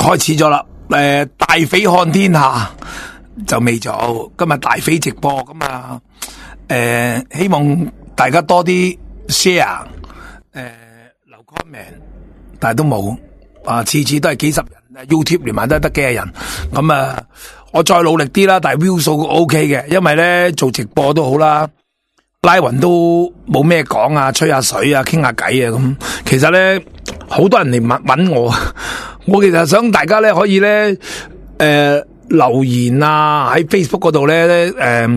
開始咗啦。大匪看天下就未做，今日大匪直播咁啊。希望大家多啲 share， 留 comment， 但係都冇啊，次次都係幾十人 ，YouTube 連埋都係得幾廿人。咁啊，我再努力啲啦，但係 view 數 OK 嘅，因為咧做直播都好啦，拉勻都冇咩講啊，吹下水啊，傾下偈啊咁。其實咧，好多人嚟搵我，我其實想大家咧可以咧，留言啊喺 Facebook 嗰度咧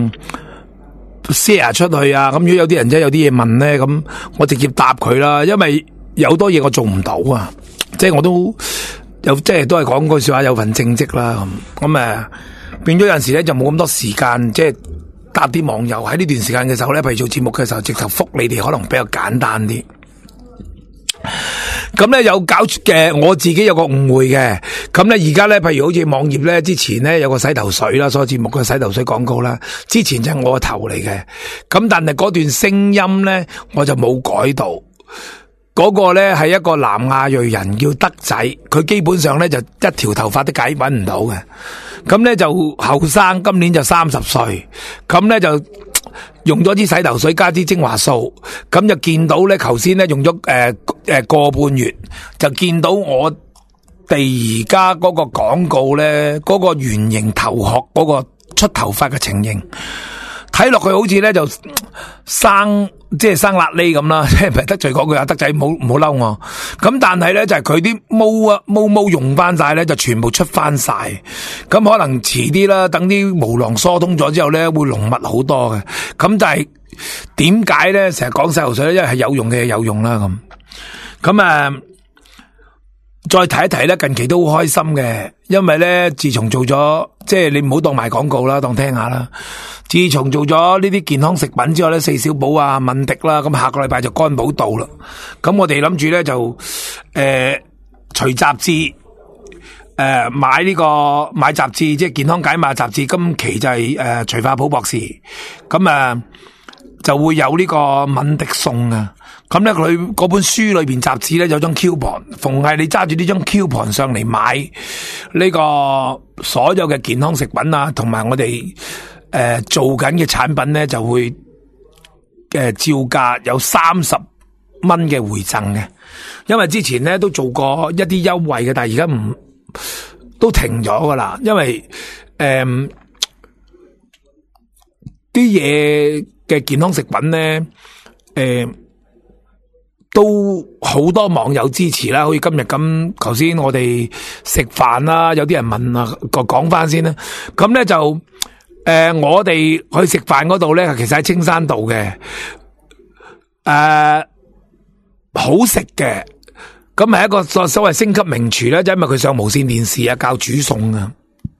share 出去啊，咁如果有啲人真係有啲嘢問咧，咁我直接答佢啦，因為有好多嘢我做唔到啊，即係我都有即係都係講句說話，有份正職啦，咁變咗有陣時咧就冇咁多時間，即係答啲網友喺呢段時間嘅時候咧，譬如做節目嘅時候，直頭覆你哋可能比較簡單啲。咁咧有搞嘅，我自己有個誤會嘅。咁咧而家咧，譬如好似網頁咧，之前咧有個洗頭水啦，所有節目嘅洗頭水廣告啦，之前就係我個頭嚟嘅。咁但係嗰段聲音咧，我就冇改到。嗰個咧係一個南亞裔人叫德仔，佢基本上咧就一條頭髮都解搵唔到嘅。咁咧就後生，今年就30歲。咁咧就用咗支洗頭水加支精華素，咁就見到咧，頭先咧用咗個半月，就見到我哋而家嗰個廣告咧，嗰個圓形頭殼嗰個出頭髮嘅情形，睇落去好似咧就即係生辣痢咁啦，即係唔係得罪講句啊，德仔唔好嬲我。咁但係咧就係佢啲毛用翻晒咧，就全部出翻晒。咁可能遲啲啦，等啲毛囊疏通咗之後咧，會濃密好多嘅。咁但係點解咧成日講洗頭水咧？因為係有用嘅有用啦咁。再提一提咧，近期都好開心嘅，因為咧自從做咗，即係你唔好當賣廣告啦，當聽下啦。自從做咗呢啲健康食品之後咧，四小寶啊、敏迪啦，咁下個禮拜就肝寶道啦。咁我哋諗住咧就除雜誌買雜誌，即係健康解碼雜誌。今期就係徐化普博士，咁就會有呢個敏迪送啊。咁咧佢嗰本書裏邊雜誌咧有張 coupon， 逢係你揸住呢張 coupon 上嚟買呢個所有嘅健康食品啊，同埋我哋做緊嘅產品咧就會照價有30蚊嘅回贈嘅。因為之前咧都做過一啲優惠嘅，但係而家都停咗噶啦，因為啲嘢嘅健康食品咧都好多網友支持啦，好似今日咁，頭先我哋食飯啦，有啲人問啊，講翻先啦。咁咧就我哋去食飯嗰度咧，其實喺青山道嘅，好食嘅。咁係一個所謂星級名廚咧，就因為佢上無線電視啊，教煮餸啊。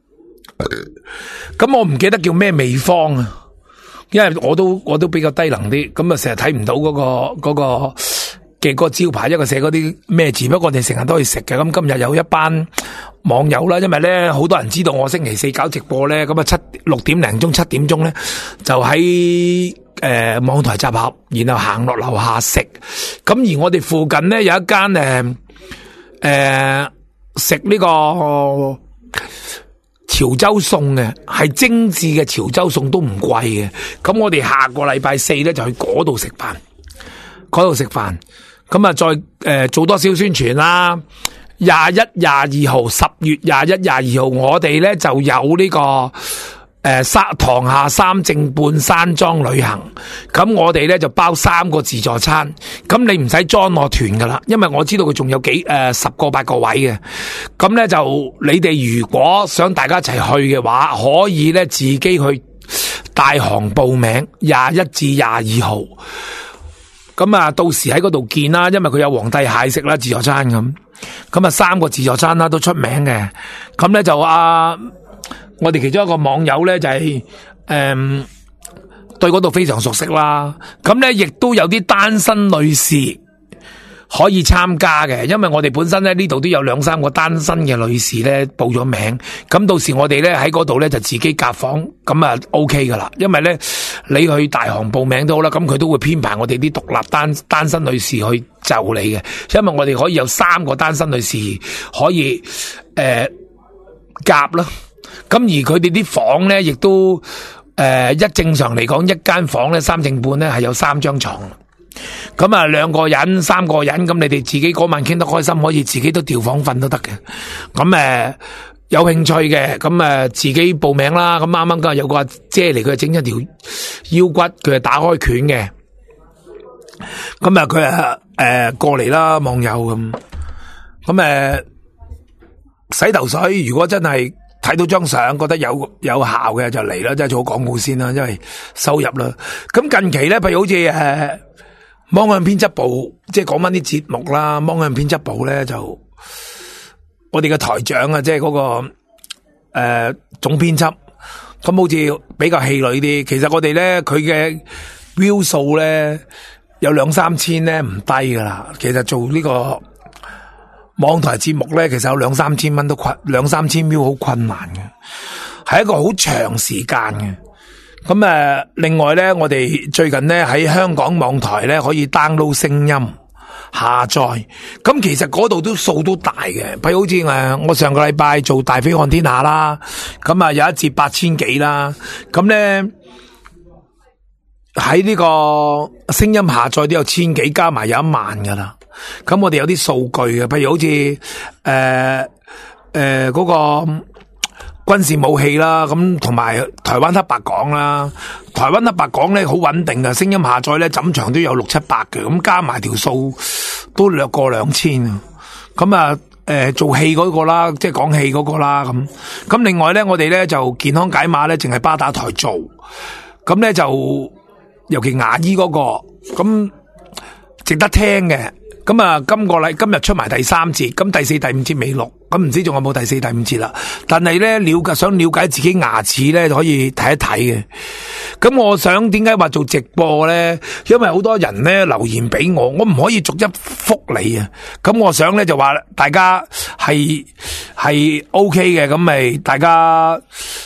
咁我唔記得叫咩味方啊，因為我都比較低能啲，咁啊成日睇唔到嗰個嘅個招牌，一個寫嗰啲咩字，不過我哋成日都去食嘅。咁今日有一班網友啦，因為咧好多人知道我星期四搞直播咧，咁啊6點零鐘7點鐘咧就喺網台集合，然後行落樓下食。咁而我哋附近咧有一間食呢個潮州餸嘅，係精緻嘅潮州餸，都唔貴嘅。咁我哋下個禮拜4咧就去嗰度食飯，咁啊再做多少宣傳啦。21、22號10月21、22號我哋咧就有呢個塘下三正半山莊旅行。咁我哋咧就包3個自助餐，咁你唔使 join 我團噶啦，因為我知道佢仲有10個8個位嘅。咁咧就你哋如果想大家一齊去嘅話，可以咧自己去大行報名21至22號。咁啊，到時喺嗰度見啦，因為佢有皇帝蟹食啦，自助餐咁。咁啊，3個自助餐啦都出名嘅。咁咧就我哋其中一個網友咧就係對嗰度非常熟悉啦。咁咧亦都有啲單身女士可以參加嘅，因為我哋本身咧呢度都有2-3個單身嘅女士咧報咗名，咁到時我哋咧喺嗰度咧就自己夾房，咁啊 OK 噶啦。因為咧你去大行報名都好啦，咁佢都會編排我哋啲獨立單身女士去就你嘅，因為我哋可以有3個單身女士可以夾啦。咁而佢哋啲房咧亦都正常嚟講，一間房咧3正半咧係有3張床。咁啊，2個人、3個人，咁你哋自己嗰晚傾得開心，可以自己都調房瞓都得嘅。咁有興趣嘅，咁自己報名啦。咁啱啱今日有個阿姐嚟，佢整一條腰骨，佢係打開拳嘅。咁佢過嚟啦，網友咁。咁洗頭水，如果真係睇到張相覺得有效嘅就嚟啦，即係做廣告先啦，因為收入啦。咁近期咧，譬如好似芒向編輯部，即係講翻啲節目啦。芒向編輯部咧就我哋嘅台長啊，即係嗰個總編輯，咁好似比較氣餒啲。其實我哋咧佢嘅 view 數咧有2-3千咧唔低噶啦。其實做呢個網台節目咧，其實有2-3千蚊都2-3千 view 好困難嘅，係一個好長時間嘅。咁另外咧，我哋最近咧喺香港網台咧可以 download 聲音下載，咁其實嗰度都數都大嘅。譬如好似我上個禮拜做大飛看天下啦，咁有一節8000幾啦，咁咧喺呢個聲音下載都有1000幾，加埋有1萬噶啦。咁我哋有啲數據嘅，譬如好似嗰個軍事武器啦，咁同埋台灣黑白講啦，台灣黑白講咧好穩定嘅，聲音下載咧枕長都有600-700嘅，咁加埋條數都略過2000啊。咁做戲嗰個啦，即係講戲嗰個啦，咁另外咧，我哋咧就健康解碼咧，淨係巴打台做，咁咧就尤其牙醫嗰個，咁值得聽嘅。咁今日出埋第3節，咁第4、第5節未錄，咁唔知仲有冇第4、第5節啦。但係咧想了解自己牙齒咧，可以睇一睇嘅。咁我想點解話做直播咧？因為好多人咧留言俾我唔可以逐一覆你啊。咁我想咧就話大家係 OK 嘅，咁咪大家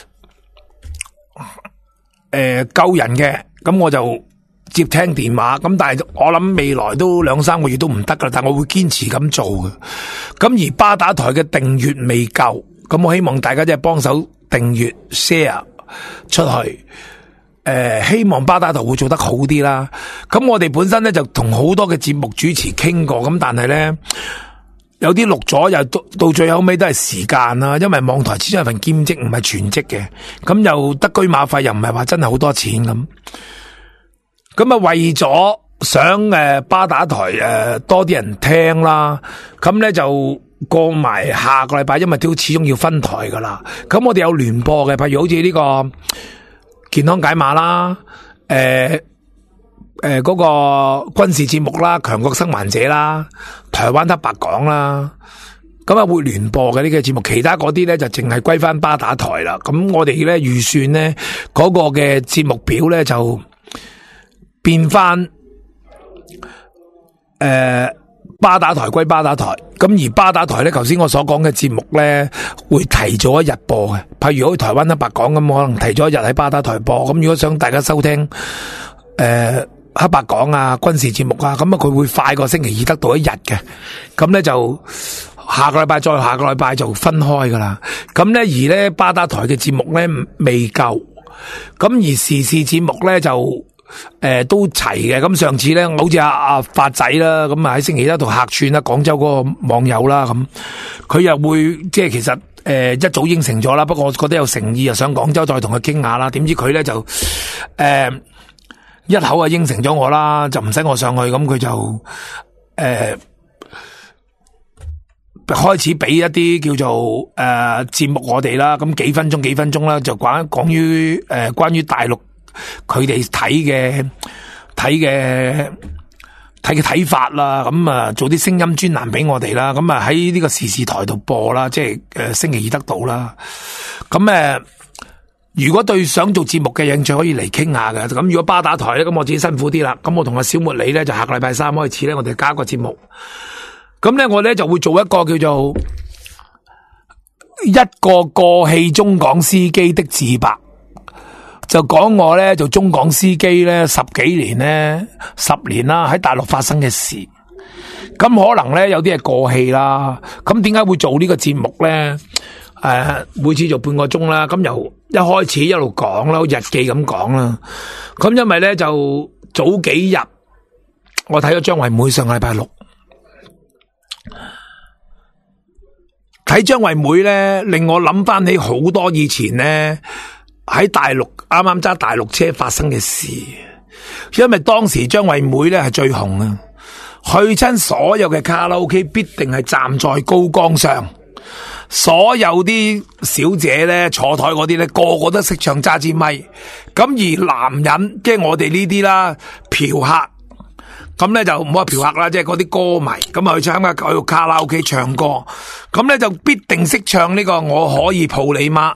救人嘅，咁我就接聽電話，咁但係我諗未來都2-3個月都唔得噶，但我會堅持咁做嘅。咁而巴打台嘅訂閱未夠，咁我希望大家即係幫手訂閱 share 出去，希望巴打台會做得好啲啦。咁我哋本身咧就同好多嘅節目主持傾過，咁但係咧有啲錄咗又到最後尾都係時間啦，因為網台始終係份兼職，唔係全職嘅，咁又得車馬費，又唔係話真係好多錢咁。咁為咗想巴打台多啲人聽啦，咁咧就過埋下個禮拜，因為都始終要分台噶啦。咁我哋有聯播嘅，譬如好似呢個健康解碼啦，嗰個軍事節目啦，強國生還者啦，台灣黑白講啦，咁會聯播嘅呢個節目。其他嗰啲咧就淨係歸翻巴打台啦。咁我哋咧預算咧嗰個嘅節目表咧就變翻巴打台歸巴打台，咁而巴打台咧，頭先我所講嘅節目咧，會提早一日播嘅。譬如好似台灣黑白講咁，可能提早一日喺巴打台播。咁如果想大家收聽黑白講啊、軍事節目啊，咁佢會快過星期二得到一日嘅。咁咧就下個禮拜再下個禮拜就分開噶啦。咁咧而咧巴打台嘅節目咧未夠，咁而時事節目咧就都齊嘅。咁上次咧好似阿發仔啦，咁喺星期一度客串啦，廣州嗰個網友啦，咁佢又會即係其實一早應承咗啦，不過我覺得有誠意啊，上廣州再同佢傾下啦。點知佢咧就一口啊應承咗我啦，就唔使我上去，咁佢就開始俾一啲叫做節目我哋啦，咁幾分鐘啦，就講於關於大陸佢哋睇嘅法啦，咁啊做啲聲音專欄俾我哋啦，咁啊喺呢個時事台度播啦，即係星期二得到啦。咁如果對想做節目嘅興趣可以嚟傾下嘅。咁如果巴打台咧，咁我自己辛苦啲啦。咁我同阿小茉莉咧就下個禮拜三開始咧，我哋加一個節目。咁咧我咧就會做一個叫做一個過氣中港司機的自白，就講我咧做中港司機咧10年啦，喺大陸發生嘅事。咁可能咧有啲係過氣啦。咁點解會做呢個節目咧？每次做半個鐘啦。咁由一開始一路講啦，日記咁講啦。咁因為咧就早幾日我睇咗張惠妹上禮拜六，睇張惠妹咧令我諗翻起好多以前咧喺大陸啱啱揸大陸車發生嘅事。因為當時張惠妹咧係最紅啊，去親所有嘅卡拉 OK 必定係站在高崗上，所有啲小姐咧坐台嗰啲咧個個都識唱揸支咪。咁而男人即係我哋呢啲啦嫖客，咁咧就唔好話嫖客啦，即係嗰啲歌迷，咁啊去參加去卡拉 OK 唱歌，咁咧就必定識唱呢個我可以抱你媽。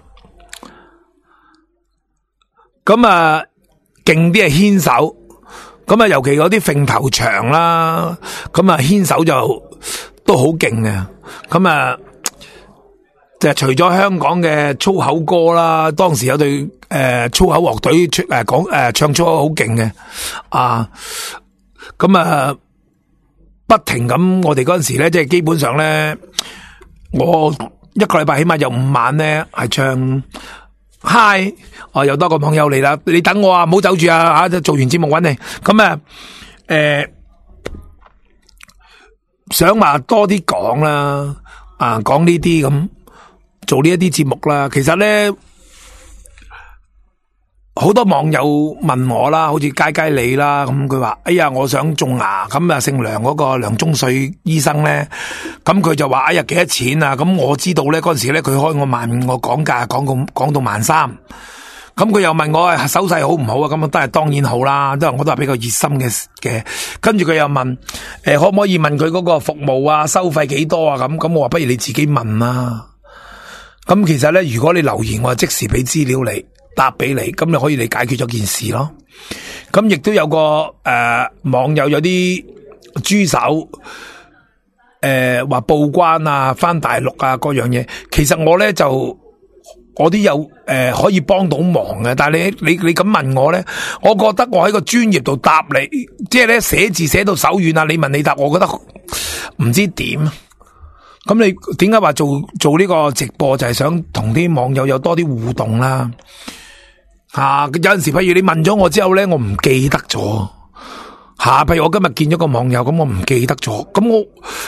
咁啊勁啲係牽手，咁啊尤其嗰啲揈頭長啦，咁啊牽手就都好勁嘅。咁啊就除咗香港嘅粗口歌啦，當時有隊粗口樂隊唱粗口好勁嘅啊。咁啊不停咁，我哋嗰陣時咧即係基本上咧，我一個禮拜起碼有5晚咧係唱嗨，又多個網友嚟啦，你等我啊，唔好走住啊吓，做完節目揾你。咁啊想話多啲講啦，講呢啲咁做呢一啲節目啦。其實咧好多網友問我啦，好似佳佳你啦，咁佢話哎呀我想種牙，咁啊姓梁嗰個梁宗瑞醫生咧，咁佢就話哎呀幾多錢啊？咁我知道咧嗰陣時咧佢開我15,000，我講價講到13,000，咁佢又問我手勢好唔好啊？咁都係當然好啦，都係我都係比較熱心嘅。跟住佢又問可唔可以問佢嗰個服務啊，收費幾多啊？咁我話不如你自己問啦。咁其實咧如果你留言，我就即時俾資料你答俾你，咁你可以你解決咗件事咯。咁亦都有個網友有啲豬手話報關啊，翻大陸啊各樣嘢。其實我咧就我啲有可以幫到忙嘅，但係你咁問我咧，我覺得我喺個專業度答你，即係咧寫字寫到手軟啊，你問你答，我覺得唔知點。咁你點解話做呢個直播就係想同啲網友有多啲互動啦？有陣時譬如你問咗我之後咧，我唔記得咗譬如我今日見咗個網友，咁我唔記得咗，咁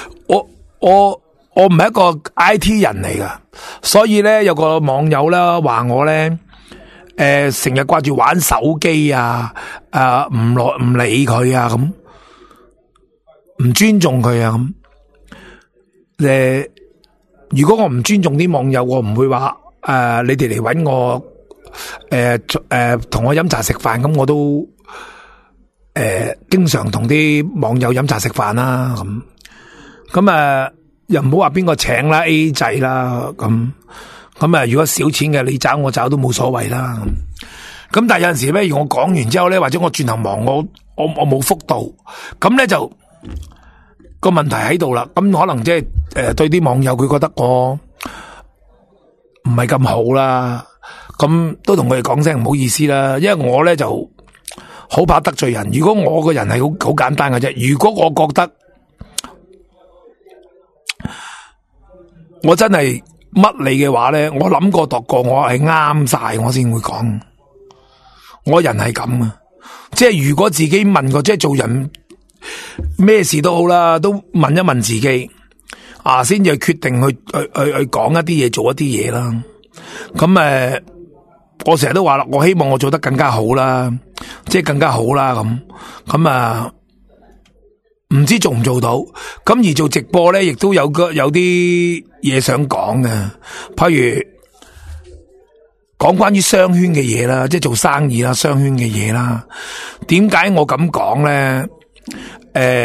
我唔係一個 IT 人嚟噶，所以咧有個網友啦話我咧成日掛住玩手機啊，唔理佢啊，咁唔尊重佢啊，咁如果我唔尊重啲網友，我唔會話你哋嚟搵我同我飲茶食飯，咁我都經常同啲網友飲茶食飯啦，咁又唔好話邊個請啦 A 制啦，咁如果少錢嘅你找我找都冇所謂啦。咁但係有陣時咧，我講完之後咧，或者我轉頭忙，我冇覆到，咁咧就個問題喺度啦。咁可能即係對啲網友佢覺得我唔係咁好啦，咁都同佢哋講聲唔好意思啦。因為我咧就好怕得罪人。如果我個人係好簡單嘅啫，如果我覺得我真係乜你嘅話咧，我諗過度過，我係啱晒，我先會講。我人係咁啊，即係如果自己問過，即係做人咩事都好啦，都問一問自己先至決定去講一啲嘢，做一啲嘢啦。咁我成日都話啦，我希望我做得更加好啦，即係更加好啦。咁唔知做唔做到？咁而做直播咧，亦都有啲嘢想講嘅，譬如講關於商圈嘅嘢啦，即係做生意啦，商圈嘅嘢啦。點解我咁講咧？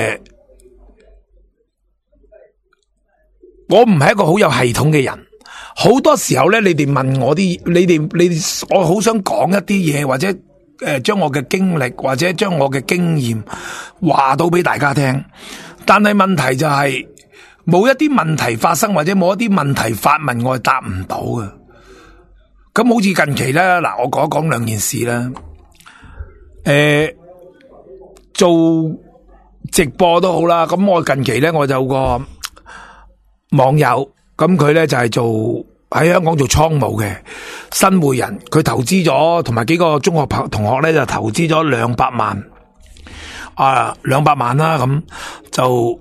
我唔係一個好有系統嘅人， 好多時候咧，你哋問我啲，我好想講一啲嘢，或者將我嘅經歷或者將我嘅經驗話到俾大家聽，但係問題就係冇一啲問題發生，或者冇一啲問題發問，我係答唔到嘅。咁好似近期咧，嗱，我講一講兩件事啦。做直播都好啦，咁我近期咧，我就有個網友，咁佢咧就係做喺香港做倉務嘅新會人，佢投資咗同埋幾個中學同學咧就投資咗200萬，200萬啦，咁就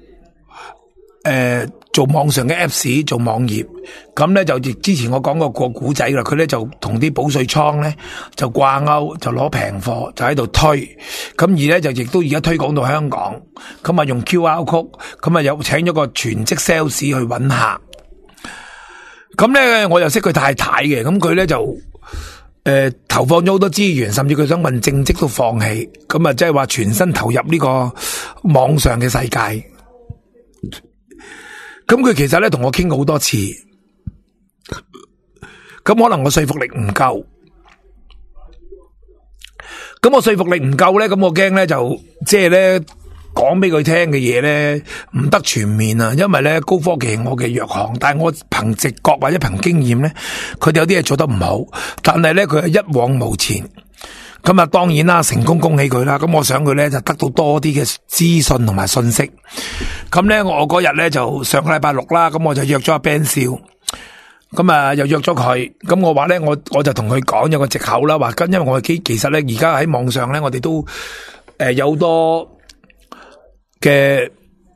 做網上嘅 Apps， 做網頁，咁咧就之前我講過個古仔啦，佢咧就同啲保稅倉咧就掛鈎，就攞平貨就喺度推，咁而咧就亦都而家推廣到香港，咁啊用 QR code， 咁啊有請咗個全職 sales 去搵客，咁咧我又識佢太太嘅，咁佢咧就投放咗好多資源，甚至佢想問正職都放棄，咁啊即係話全身投入呢個網上嘅世界。咁佢其實咧同我傾過好多次，咁可能我說服力唔夠，咁我說服力唔夠咧，咁我驚咧就即係咧講俾佢聽嘅嘢咧唔得全面啊，因為咧高科技係我嘅弱項，但係我憑直覺或者憑經驗咧，佢哋有啲嘢做得唔好，但係咧佢係一往無前。咁啊，當然啦，成功恭喜佢啦！咁我想佢咧就得到多啲嘅資訊同埋信息。咁咧，我嗰日咧就上個禮拜六啦，咁我就約咗阿 Ben 少，咁啊又約咗佢。咁我話咧，我就同佢講有個藉口啦，話因為我其實咧而家喺網上咧，我哋都有好多嘅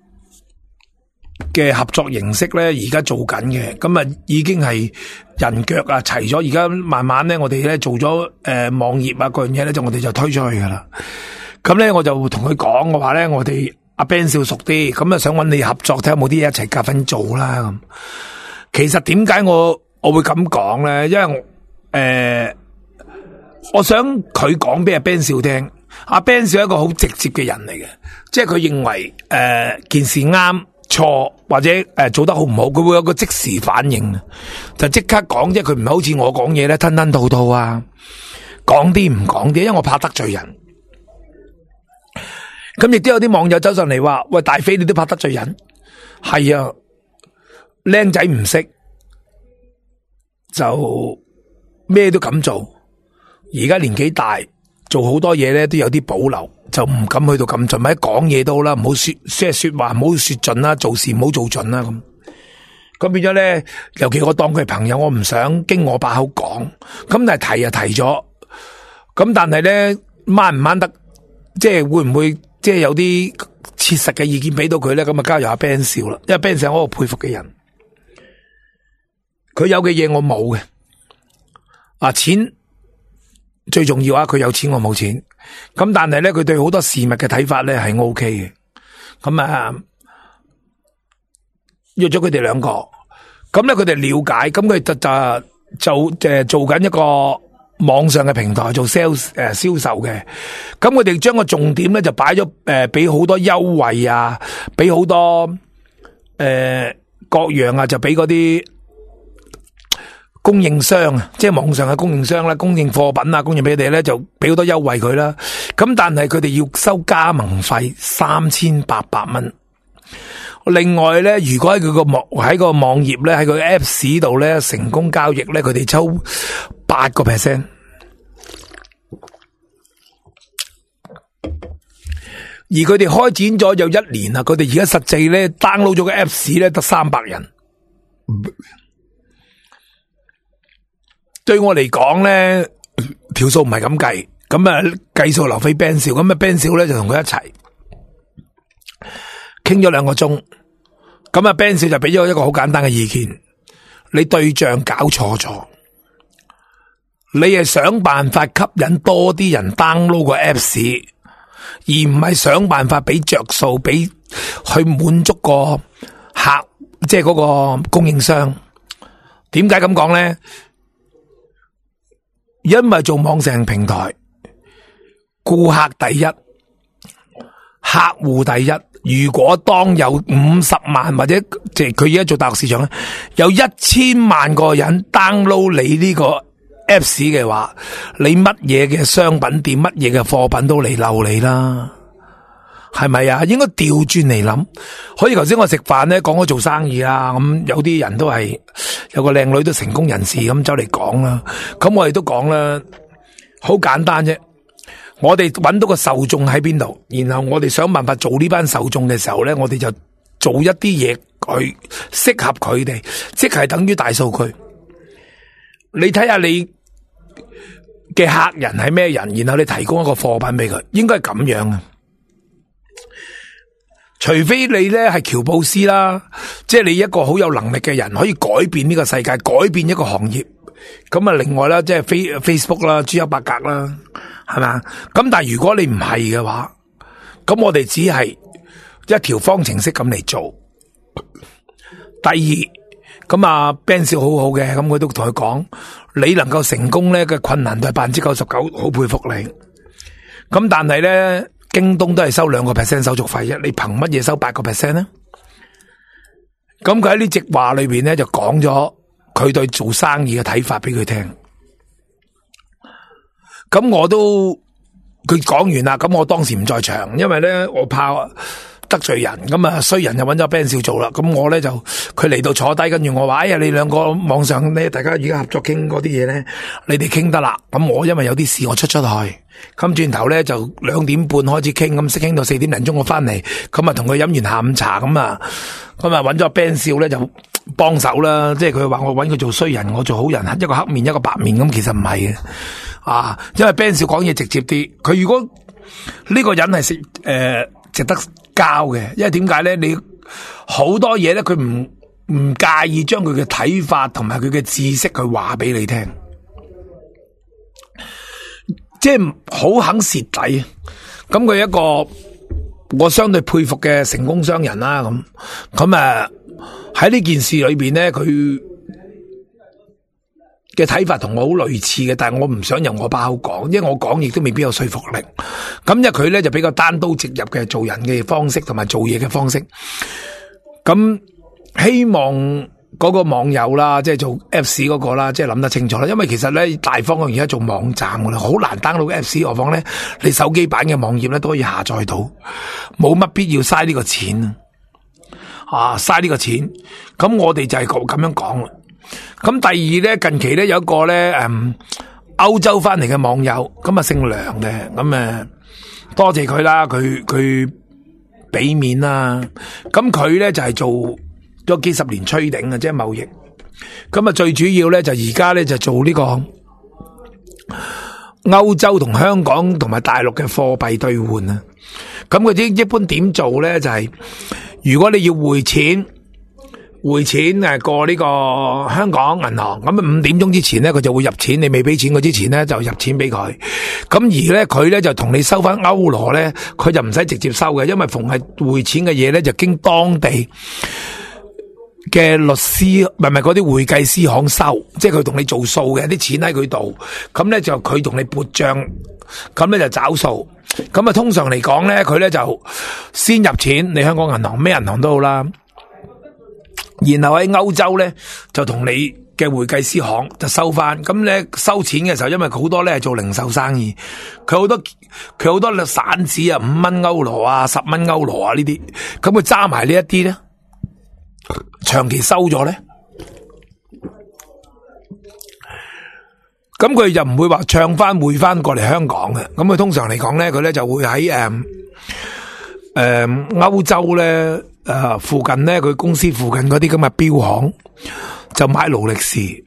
合作形式咧，而家做緊嘅，咁啊已經係人腳啊齊咗，而家慢慢咧我哋咧做咗網頁啊各樣嘢咧，我哋就推出去噶啦。咁咧我就同佢講，我話咧我哋阿 Ben 少熟啲，咁啊想揾你合作，睇下有冇啲嘢一齊夾份做啦咁。其實點解我會咁講咧？因為我想佢講俾阿 Ben 少聽，阿 Ben 少係一個好直接嘅人嚟嘅，即係佢認為件事啱錯或者做得好唔好，佢會有個即時反應，就即刻講，即係佢唔係好似我講嘢咧吞吞吐吐啊，講啲唔講啲，因為我怕得罪人。咁亦都有啲網友走上嚟話：喂，大飛你都怕得罪人？係啊，僆仔唔識就咩都敢做，而家年紀大，做好多嘢咧都有啲保留。就唔敢去到咁盡，咪講嘢都好啦，唔好說話，唔好說盡啦，做事唔好做盡啦咁變咗咧，尤其我當佢係朋友，我唔想經我把口講，咁但係提就提咗，咁但係咧掹唔掹得，即係會唔會即係有啲切實嘅意見俾到佢咧？咁啊交由阿 Ben 少啦，因為 Ben 少係我個佩服嘅人，佢有嘅嘢我冇嘅，錢最重要啊！佢有錢我冇錢。咁但係咧，佢對好多事物嘅睇法咧係 OK 嘅。咁啊，約咗佢哋兩個，咁咧佢哋了解，咁佢就做緊一個網上嘅平台做 sales 銷售嘅。咁佢哋將個重點咧就擺咗俾好多優惠啊，俾好多各樣啊，就俾嗰啲供應商啊，即係網上嘅供應商啦，供應貨品啊，供應俾佢哋咧就俾好多優惠佢啦。咁但係佢哋要收加盟費3800蚊。另外咧，如果喺佢喺個網頁咧，喺個 Apps 度咧成功交易咧，佢哋抽8%。而佢哋開展咗有1年啦，佢哋而家實際咧 download 咗個 Apps 咧得300人。對我嚟講咧，條數唔係咁計，咁啊計數留俾 Ben 少，咁啊 Ben 少咧就同佢一齊傾咗2個鐘，咁啊 Ben 少就俾咗一個好簡單嘅意見，你對象搞錯咗，你係想辦法吸引多啲人 download 個 Apps， 而唔係想辦法俾着數俾去滿足個客，即係嗰個供應商。點解咁講咧？因為做網上平台，顧客第一，客戶第一， 如果當有50萬或者即係佢而家做大陸市場咧，有1000萬個人 download 你呢個 Apps 嘅話，你乜嘢嘅商品店、乜嘢嘅貨品都嚟漏你啦，係咪啊？應該調轉嚟諗。好似頭先我食飯咧講咗做生意啦，咁有啲人都係有個靚女都成功人士咁走嚟講啦，咁我哋都講啦，好簡單啫。我哋揾到個受眾喺邊度，然後我哋想辦法做呢班受眾嘅時候咧，我哋就做一啲嘢佢適合佢哋，即係等於大數據。你睇下你嘅客人係咩人，然後你提供一個貨品俾佢，應該係咁樣啊。除非你咧係喬布斯啦，即係你一個好有能力嘅人，可以改變呢個世界，改變一個行業。咁啊，另外啦，即係 Facebook 啦、G100啦，係嘛？咁但係如果你唔係嘅話，咁我哋只係一條方程式咁嚟做。第二，咁啊 Ben 少好好嘅，咁佢都同佢講，你能夠成功咧嘅困難都係99%，好佩服你。咁但係咧，京東都係收2% 手續費啫，你憑乜嘢收8% 咧？咁佢喺呢席話裏邊咧就講咗佢對做生意嘅睇法俾佢聽，咁我都佢講完啦，咁我當時唔在場，因為咧我怕得罪人，咁啊衰人就揾咗 Ben 少做啦，咁我咧就佢嚟到坐低，跟住我話：哎呀，你兩個網上咧，大家而家合作傾嗰啲嘢咧，你哋傾得啦。咁我因為有啲事我出去，咁轉頭咧就2點半開始傾，咁識傾到4點零鐘我翻嚟，咁啊同佢飲完下午茶，咁啊揾咗 Ben 少咧就幫手啦，即係佢話我揾佢做衰人，我做好人，一個黑面一個白面，咁其實唔係嘅，因為 Ben 少講嘢直接啲，佢如果呢個人係值得交嘅，因為點解咧？你好多嘢咧，佢唔介意將佢嘅睇法同埋佢嘅知識去話俾你聽，即係好肯蝕底。咁佢一個我相對佩服嘅成功商人啦，咁喺呢件事裏邊咧，佢嘅睇法同我好類似嘅，但係我唔想由我把口講，因為我講亦都未必有說服力。咁因為佢咧就比較單刀直入嘅做人嘅方式同埋做嘢嘅方式。咁希望嗰個網友啦，即係做 Apps 嗰個啦，即係諗得清楚啦。因為其實咧大方向而家做網站噶啦，好難 download Apps，何況咧你手機版嘅網頁咧都可以下載到，冇乜必要嘥呢個錢嘥呢個錢。咁我哋就係咁樣講啦。咁第二咧，近期咧有一個咧歐洲翻嚟嘅網友，咁啊姓梁嘅，咁多謝佢啦，佢俾面啦。咁佢咧就係做咗幾十年trading啊，即係貿易。咁啊最主要咧就而家咧就做呢個歐洲同香港同埋大陸嘅貨幣兌換啊。咁佢一般點做咧？就係如果你要匯錢過呢個香港銀行，咁5點鐘之前咧佢就會入錢，你未俾錢佢之前咧就入錢俾佢。咁而咧佢咧就同你收翻歐羅咧，佢就唔使直接收嘅，因為逢係匯錢嘅嘢咧就經當地嘅律師唔係嗰啲會計師行收，即係佢同你做數嘅，啲錢喺佢度，咁咧就佢同你撥賬，咁咧就找數。咁啊通常嚟講咧，佢咧就先入錢，你香港銀行咩銀行都好啦。然後喺歐洲咧就同你嘅會計師行就收翻，咁咧收錢嘅時候，因為好多咧係做零售生意，佢好多散紙啊，5蚊歐羅啊，10蚊歐羅啊呢啲，咁佢揸埋呢一啲咧，長期收咗咧，咁佢就唔會話唱翻匯翻過嚟香港嘅，咁佢通常嚟講咧，佢咧就會喺歐洲咧。附近咧，佢公司附近嗰啲咁嘅標行就買勞力士，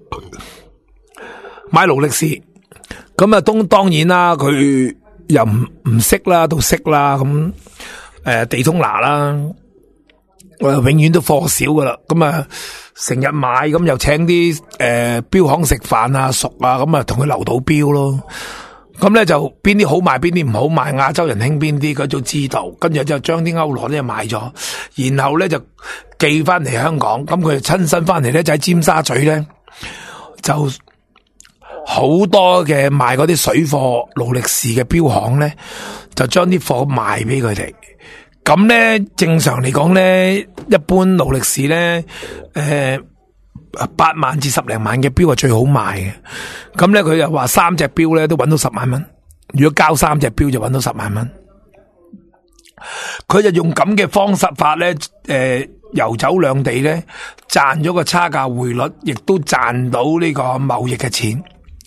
咁啊當然啦，佢又唔識啦，都識啦，咁地通拿啦，永遠都貨少噶啦，咁啊成日買，咁又請啲標行食飯啊熟啊，咁啊同佢留到標咯。咁咧就邊啲好賣，邊啲唔好賣，亞洲人興邊啲，佢都知道。跟住就將啲歐羅咧買咗，然後咧就寄翻嚟香港。咁佢親身翻嚟咧就喺尖沙咀咧，就好多嘅賣嗰啲水貨勞力士嘅標行咧，就將啲貨賣俾佢哋。 咁咧正常嚟講咧，一般勞力士咧8萬至10零萬嘅錶係最好賣嘅。咁咧佢又話3隻錶咧都搵到10萬蚊，如果交3隻錶就搵到10萬蚊。佢就用咁嘅方式法咧，游走兩地咧，賺咗個差價匯率，亦都賺到呢個貿易嘅錢。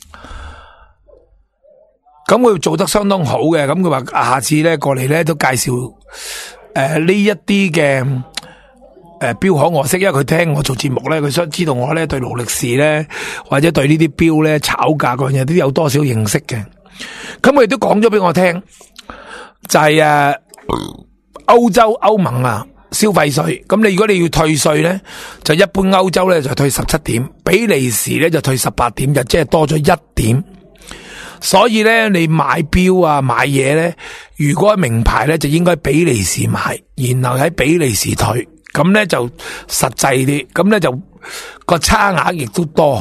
咁佢做得相當好嘅，咁佢話下次咧過嚟咧都介紹呢一啲嘅錶行我識，因為佢聽我做節目咧，佢想知道我咧對勞力士咧或者對呢啲錶咧炒價嗰樣嘢都有多少認識嘅。咁佢亦都講咗俾我聽，就係歐盟啊消費稅，咁你如果你要退稅咧，就一般歐洲咧就退17點，比利時咧就退18點，就即係多咗1點。所以咧，你買錶啊買嘢咧，如果係名牌咧，就應該比利時買，然後喺比利時退，咁咧就實際啲，咁咧就個差額亦都多。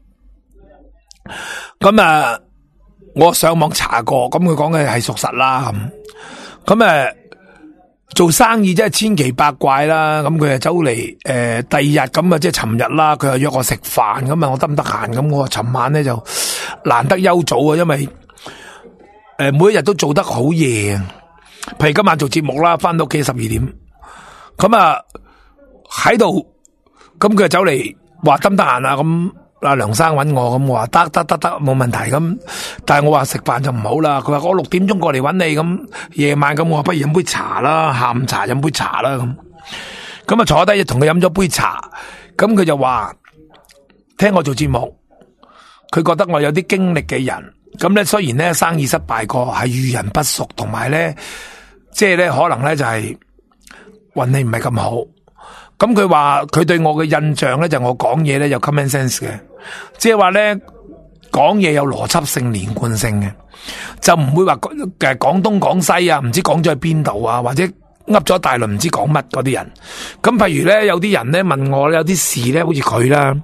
咁啊，我上網查過，咁佢講嘅係屬實啦，咁做生意真係千奇百怪啦，咁佢就走嚟第二日咁啊，即係尋日啦，佢又約我食飯，咁啊我得唔得閒？咁我尋晚咧就難得休早啊，因為每一日都做得好夜啊，譬如今晚做節目啦，翻到屋企12點，咁啊喺度，咁佢就走嚟話得唔得閒啊？咁阿梁生揾我，咁我話得冇問題咁，但係我話食飯就唔好啦。佢話我6點鐘過嚟揾你，咁夜晚咁我話不如飲杯茶啦，下午茶飲杯茶啦咁啊坐低同佢飲咗杯茶，咁佢就話聽我做節目，佢覺得我有啲經歷嘅人，咁咧雖然咧生意失敗過，係遇人不淑，同埋咧即係咧可能咧就係運氣唔係咁好。咁佢話佢對我嘅印象咧就我講嘢咧有 common sense 嘅，即係話咧講嘢有邏輯性、連貫性嘅，就唔會話廣東廣西啊，唔知講咗去邊度啊，或者噏咗一大輪唔知講乜嗰啲人。咁譬如咧有啲人咧問我有啲事咧，好似佢啦，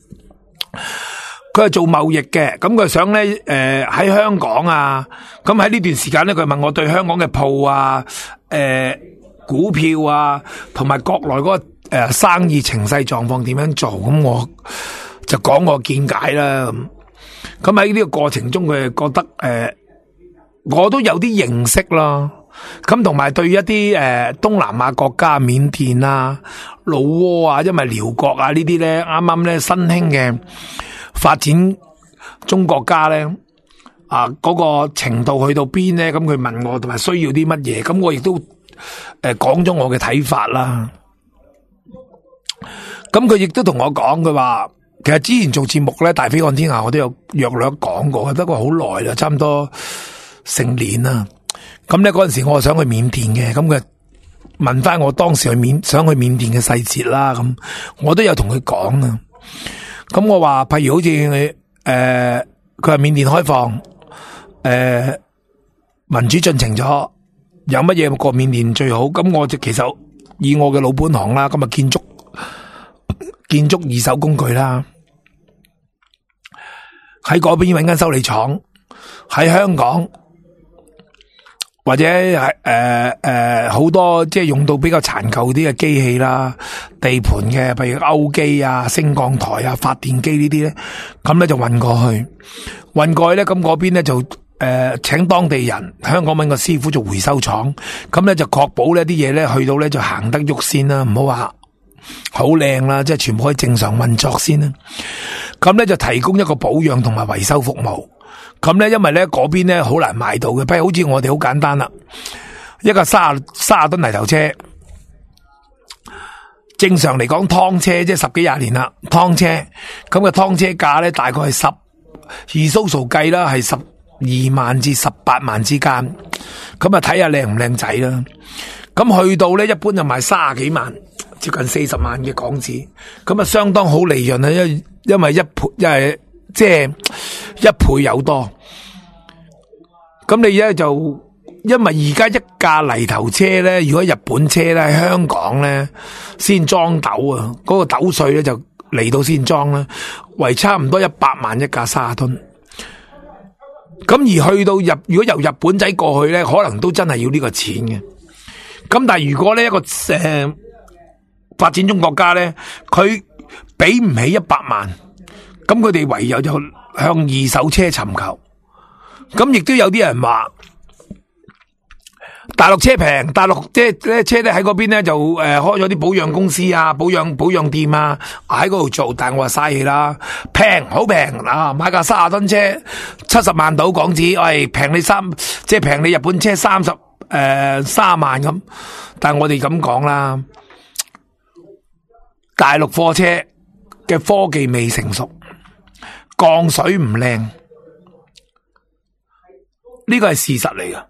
佢係做貿易嘅，咁佢想咧喺香港啊，咁喺呢段時間咧佢問我對香港嘅鋪啊、股票啊，同埋國內嗰個生意情勢狀況點樣做，咁我就講我見解啦。咁喺呢個過程中，佢覺得我都有啲認識啦。咁同埋對一啲東南亞國家，緬甸啊、老撾啊，因為寮國啊呢啲咧，啱啱咧新興嘅發展中國家咧，嗰個程度去到邊咧？咁佢問我同埋需要啲乜嘢，咁我亦都講咗我嘅睇法啦。咁佢亦都同我講，佢話其實之前做節目咧，大飛看天下我都有約略講過，不過好耐啦，差唔多成年啦。咁咧嗰陣時我想去緬甸嘅，咁佢問翻我當時想去緬甸嘅細節啦，咁我都有同佢講啊。咁我話譬如好似佢話緬甸開放，民主進程咗，有乜嘢過緬甸最好？咁我就其實以我嘅老本行啦，咁啊建築二手工具啦，喺嗰邊搵間修理廠，喺香港或者係好多即係用到比較殘舊啲嘅機器啦，地盤嘅，譬如勾機啊、升降台啊、發電機呢啲咧，咁咧就運過去咧，咁嗰邊咧就請當地人，香港搵個師傅做回收廠，咁咧就確保呢啲嘢咧去到咧就行得喐先啦，唔好話好靚啦，即係全部可以正常運作先啦。咁咧就提供一個保養同埋維修服務。咁咧因為咧嗰邊咧好難買到嘅，譬如好似我哋好簡單啦，一個30噸泥頭車，正常嚟講劏車即係10幾20年啦，劏車咁嘅劏車價咧大概係Isuzu計啦，係12萬至18萬之間，咁啊睇下靚唔靚仔啦。咁去到咧一般就賣30幾萬，接近40萬嘅港紙，咁啊相當好利潤啊，因為即係1倍有多。咁你咧就因為而家一架泥頭車咧，如果日本車咧喺香港咧先裝斗啊，嗰個斗稅咧就嚟到先裝啦，為差唔多100萬一架30噸。咁而去到如果由日本仔過去咧，可能都真係要呢個錢嘅。 咁但係如果呢一個發展中國家咧，佢俾唔起100萬，咁佢哋唯有就向二手車尋求。咁亦都有啲人話大陸車平，大陸即係車咧喺嗰邊咧就開咗啲保養公司啊、保養店啊喺嗰度做，但係我話嘥氣啦，平好平啊，買架30噸車70萬到港紙，喂平你即係平你日本車30萬咁，但係我哋咁講啦，大陸貨車嘅科技未成熟，降水唔靚，呢個係事實嚟㗎。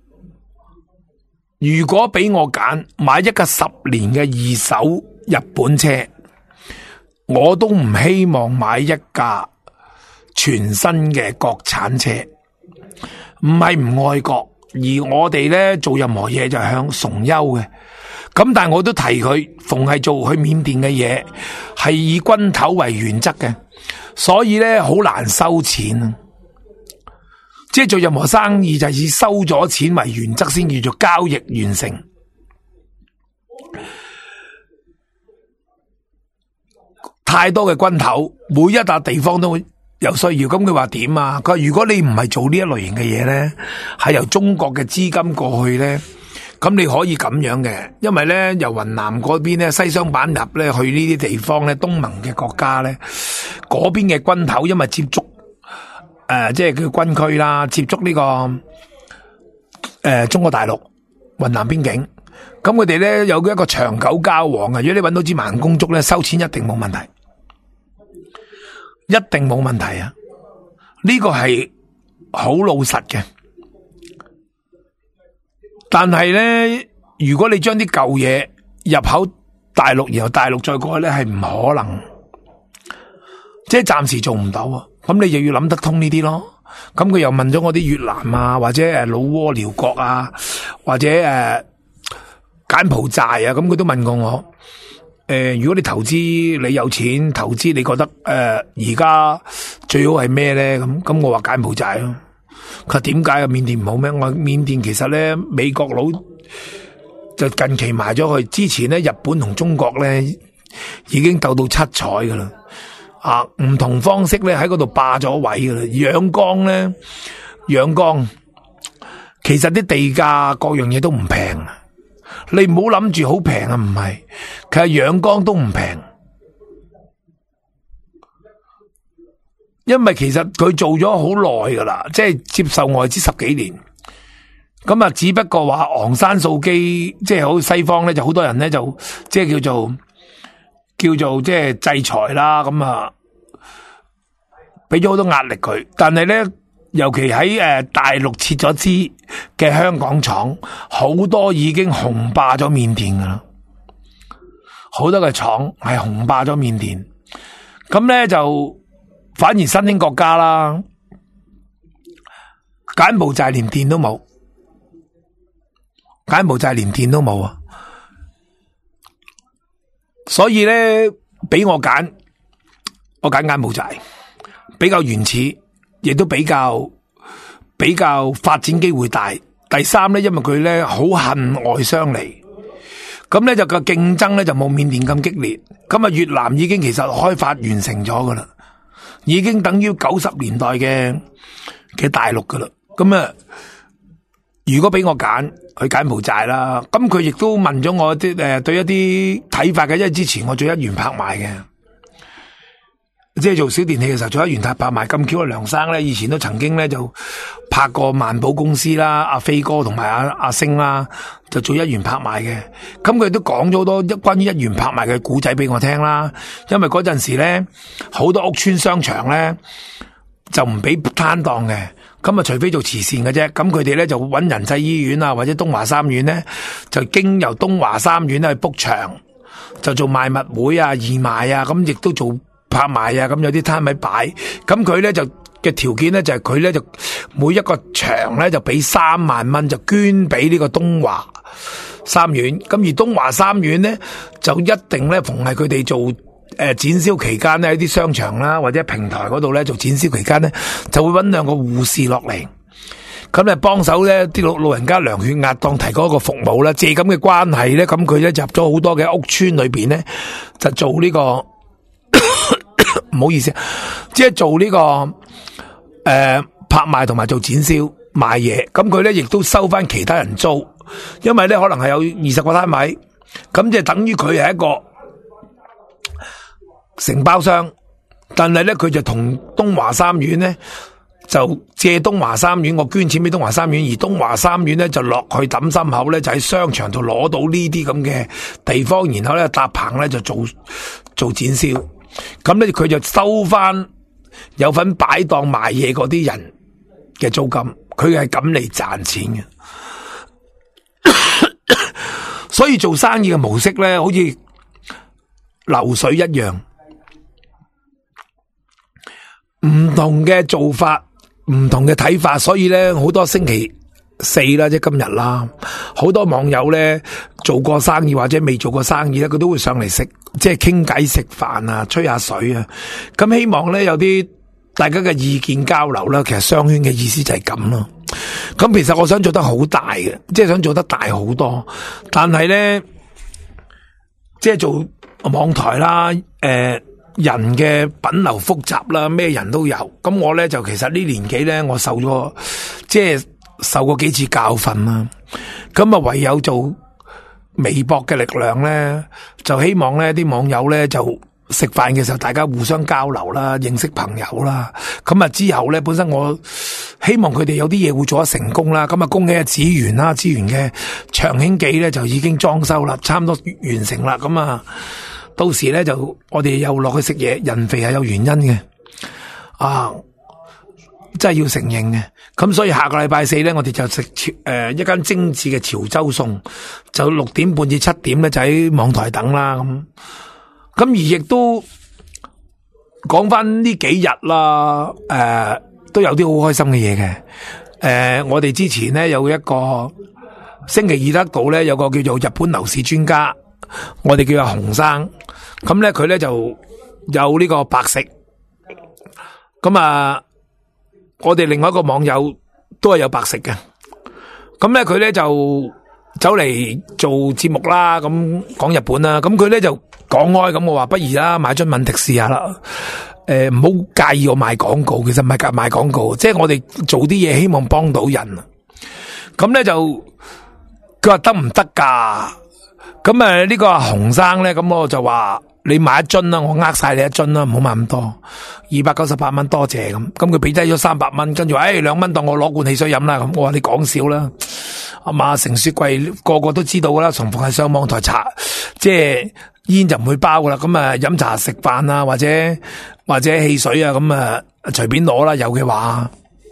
如果俾我揀買一架10年嘅二手日本車，我都唔希望買一架全新嘅國產車。唔係唔愛國，而我哋咧做任何嘢就係向崇優嘅。咁但係我都提佢，逢係做去緬甸嘅嘢係以軍頭為原則嘅，所以咧好難收錢。即係做任何生意就係以收咗錢為原則先叫做交易完成。太多嘅軍頭，每一笪地方都有需要。咁佢話點啊？佢話如果你唔係做呢一類型嘅嘢咧，係由中國嘅資金過去咧，咁你可以咁樣嘅。因為咧由雲南嗰邊咧西雙版納咧去呢啲地方咧，東盟嘅國家咧，嗰邊嘅軍頭因為接觸即係佢軍區啦，接觸呢個中國大陸雲南邊境，咁佢哋咧有一個長久交往嘅。如果你搵到支盲公竹咧，收錢一定冇問題，一定冇問題啊！呢個係好老實嘅。但係咧，如果你將啲舊嘢入口大陸，然後大陸再過去咧，係唔可能，即係暫時做唔到啊！咁你就要諗得通呢啲咯。咁佢又問咗我啲越南啊，或者老撾寮國啊，或者柬埔寨啊，咁佢都問過我。如果你投資，你有錢投資，你覺得而家最好係咩咧？咁我話柬埔寨咯。佢話點解啊？緬甸唔好咩？我話緬甸其實咧，美國佬就近期賣咗去，之前咧日本同中國咧已經鬥到七彩噶啦。唔同方式咧喺嗰度霸咗位噶啦。仰光咧，仰光其實啲地價各樣嘢都唔平啊。你唔好諗住好平啊，唔係，其實仰光都唔平，因為其實佢做咗好耐噶啦，即係接受外資10幾年。咁啊，只不過話昂山素基，即係好西方咧，就好多人咧就即係叫做即係制裁啦，咁啊，俾咗好多壓力佢。但係咧，尤其喺大陸設咗支嘅香港廠，好多已經紅霸咗緬甸噶啦，好多嘅廠係紅霸咗緬甸。咁咧就反而新興國家啦，柬埔寨連電都冇，柬埔寨連電都冇啊！所以咧，俾我揀，我揀柬埔寨，比較原始，亦都比較發展機會大。第三咧，因為佢咧好恨外商嚟，咁咧就個競爭咧就冇緬甸咁激烈。咁啊，越南已經其實開發完成咗噶啦，已經等於90年代嘅大陸噶啦。咁啊，如果俾我揀，去柬埔寨啦。咁佢亦都問咗我啲對一啲睇法嘅，因為之前我做一元拍賣嘅。即係做小電器嘅時候，做一元拍賣咁巧，梁生咧以前都曾經咧就拍過萬寶公司啦，阿飛哥同埋阿星啦，就做一元拍賣嘅。咁佢都講咗好多關於一元拍賣嘅古仔俾我聽啦。因為嗰陣時咧，好多屋村商場咧就唔俾攤檔嘅，咁啊除非做慈善嘅啫。咁佢哋咧就揾仁濟醫院啊，或者東華三院咧，就經由東華三院去 book 場，就做賣物會啊、義賣啊，咁亦都做拍賣啊，咁有啲攤位擺，咁佢咧就嘅條件咧就係佢咧就每一個場咧就俾3萬蚊，就捐俾呢個東華三院。咁而東華三院咧就一定咧逢係佢哋做展銷期間咧喺啲商場啦或者平台嗰度咧做展銷期間咧就會搵2個護士落嚟。 咁咧幫手咧啲老人家量血壓當提供一個服務啦。借咁嘅關係咧，咁佢咧入咗好多嘅屋村裏邊咧，就做呢個唔好意思，即係做呢個拍賣同埋做展銷賣嘢。咁佢咧亦都收翻其他人租，因為咧可能係有20個單位，咁即係等於佢係一個承包商。但係咧，佢就同東華三院咧，就借東華三院，我捐錢俾東華三院，而東華三院咧就落去抌心口咧，就喺商場度攞到呢啲咁嘅地方，然後咧搭棚咧就做展銷，咁咧佢就收翻有份擺檔賣嘢嗰啲人嘅租金，佢係咁嚟賺錢嘅。所以做生意嘅模式咧，好似流水一樣。唔同嘅做法，唔同嘅睇法，所以咧好多星期四啦，即係今日啦，好多網友咧做過生意或者未做過生意咧，佢都會上嚟食，即係傾偈食飯啊，吹下水啊。咁希望咧有啲大家嘅意見交流啦。其實商圈嘅意思就係咁咯。咁其實我想做得好大嘅，即係想做得大好多，但係咧即係做網台啦，人嘅品流複雜啦，咩人都有。咁我咧就其實呢年紀咧，我受過幾次教訓啦。咁啊唯有做微薄嘅力量咧，就希望咧啲網友咧就食飯嘅時候，大家互相交流啦，認識朋友啦。咁啊之後咧，本身我希望佢哋有啲嘢會做得成功啦。咁啊恭喜啊子源啦，子源嘅長興記咧就已經裝修啦，差唔多完成啦。咁啊〜到時咧就我哋又落去食嘢，人肥係有原因嘅，真係要承認嘅。咁所以下個禮拜四咧，我哋就食一間精緻嘅潮州餸，就6點半至7點咧就喺網台等啦。咁而亦都講翻呢幾日啦，都有啲好開心嘅嘢嘅。我哋之前咧有一個星期二得到咧，有個叫做日本樓市專家。我哋叫阿洪生，咁咧佢咧就有呢個白食，咁啊，我哋另外一個網友都係有白食嘅，咁咧佢咧就走嚟做節目啦，咁講日本啦，咁佢咧就講開，咁我話不如啦，買樽敏迪試下啦，唔好介意我賣廣告，其實唔係賣廣告，即係我哋做啲嘢希望幫到人，咁咧就佢話得唔得噶？咁呢個洪生咧，咁我就話你買一樽啦，我呃晒你一樽啦，唔好買咁多，298蚊多謝咁。咁佢俾低咗300蚊，跟住話2蚊當我攞罐汽水飲啦。咁我話你講笑啦，阿媽成雪櫃個個都知道噶啦，重逢係上網台茶，即係煙就唔會包噶啦。咁啊飲茶食飯啊，或者汽水啊，咁啊隨便攞啦，有嘅話。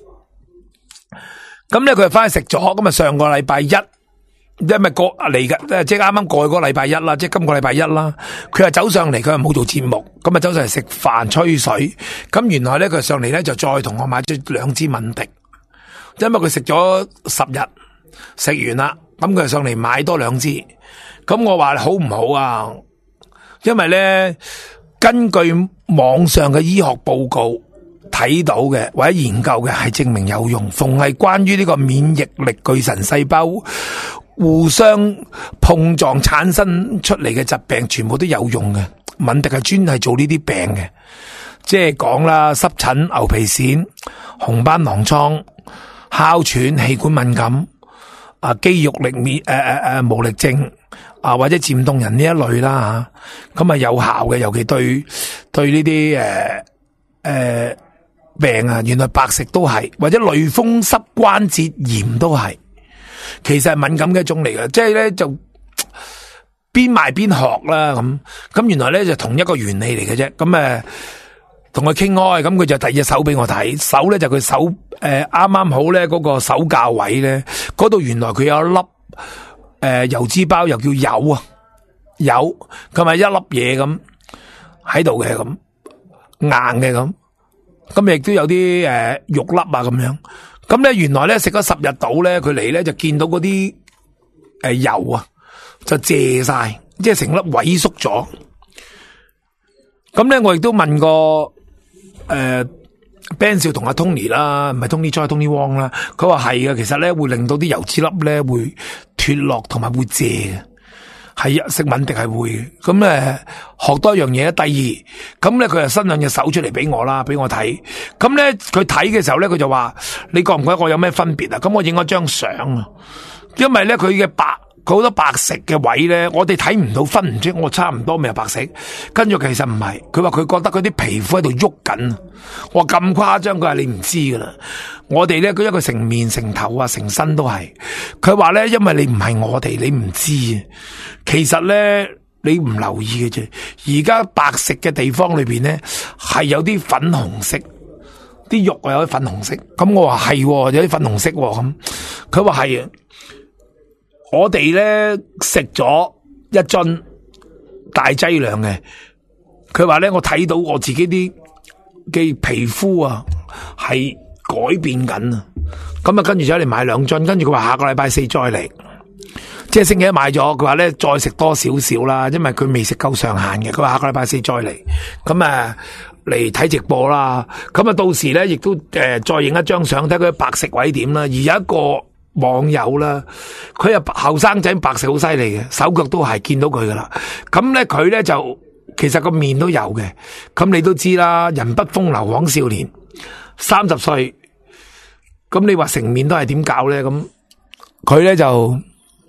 咁咧佢就翻去食咗，咁啊上個禮拜一。因為過嚟嘅，即係啱啱過去嗰個禮拜一啦，即係今個禮拜一啦。佢係走上嚟，佢係冇做節目，咁啊走上嚟食飯吹水。咁原來咧佢上嚟咧就再同我買咗2支敏迪，因為佢食咗10日，食完啦，咁佢上嚟買多2支。咁我話好唔好啊？因為咧根據網上嘅醫學報告睇到嘅或者研究嘅係證明有用，逢係關於呢個免疫力巨神細胞互相碰撞產生出嚟嘅疾病，全部都有用嘅。敏迪係專係做呢啲病嘅，即係講啦，濕疹、牛皮癬、紅斑狼瘡、哮喘、氣管敏感、肌肉力無力症或者漸凍人呢一類啦吓，咁有效嘅，尤其對呢啲病啊，原來白食都係，或者類風濕關節炎都係。其實係敏感嘅一種嚟嘅，即係咧就邊賣邊學啦咁原來咧就同一個原理嚟嘅啫。咁同佢傾開，咁佢就遞隻手俾我睇，手咧就佢手啱啱好咧嗰個手教位咧，嗰度原來佢有一粒油脂包，又叫油啊油，佢咪一粒嘢咁喺度嘅，咁硬嘅咁亦都有啲肉粒啊咁樣。咁咧，原來咧食咗10日到咧，佢嚟咧就見到嗰啲油啊，就謝晒，即係成粒萎縮咗。咁咧，我亦都問過 Ben 少同阿 Tony 啦，唔係 Tony Choi、Tony Wong 啦，佢話係嘅，其實咧會令到啲油脂粒咧會脫落同埋會謝嘅。係啊，食敏迪係會咁學多一樣嘢。第二，咁咧佢就伸兩隻手出嚟俾我啦，俾我睇。咁咧佢睇嘅時候咧，佢就話：你覺唔覺得我有咩分別啊？咁我影咗張相啊，因為咧佢嘅佢好多白色嘅位咧，我哋睇唔到，分唔出，我差唔多咪係白色。跟住其實唔係，佢話佢覺得佢啲皮膚喺度喐緊。我話咁誇張，佢話你唔知噶啦。我哋咧，佢一個成面成頭啊，成身都係。佢話咧，因為你唔係我哋，你唔知啊。其實咧，你唔留意嘅啫。而家白色嘅地方裏邊咧，係有啲粉紅色，啲肉啊有啲粉紅色。咁我話係，有啲粉紅色咁。佢話係啊。我哋咧食咗一樽大劑量嘅，佢話咧我睇到我自己啲嘅皮膚啊係改變緊啊，咁啊跟住就嚟買2樽，跟住佢話下個禮拜4再嚟，即係星期一買咗，佢話咧再食多少少啦，因為佢未食夠上限嘅，佢話下個禮拜4再嚟，咁嚟睇直播啦，咁到時咧亦都再影一張相睇佢白色位點啦，而有一個網友啦，佢又後生仔白色好犀利嘅，手腳都係見到佢噶啦。咁咧佢咧就其實個面都有嘅。咁你都知啦，人不風流枉少年，30歲，咁你話成面都係點搞咧？咁佢咧就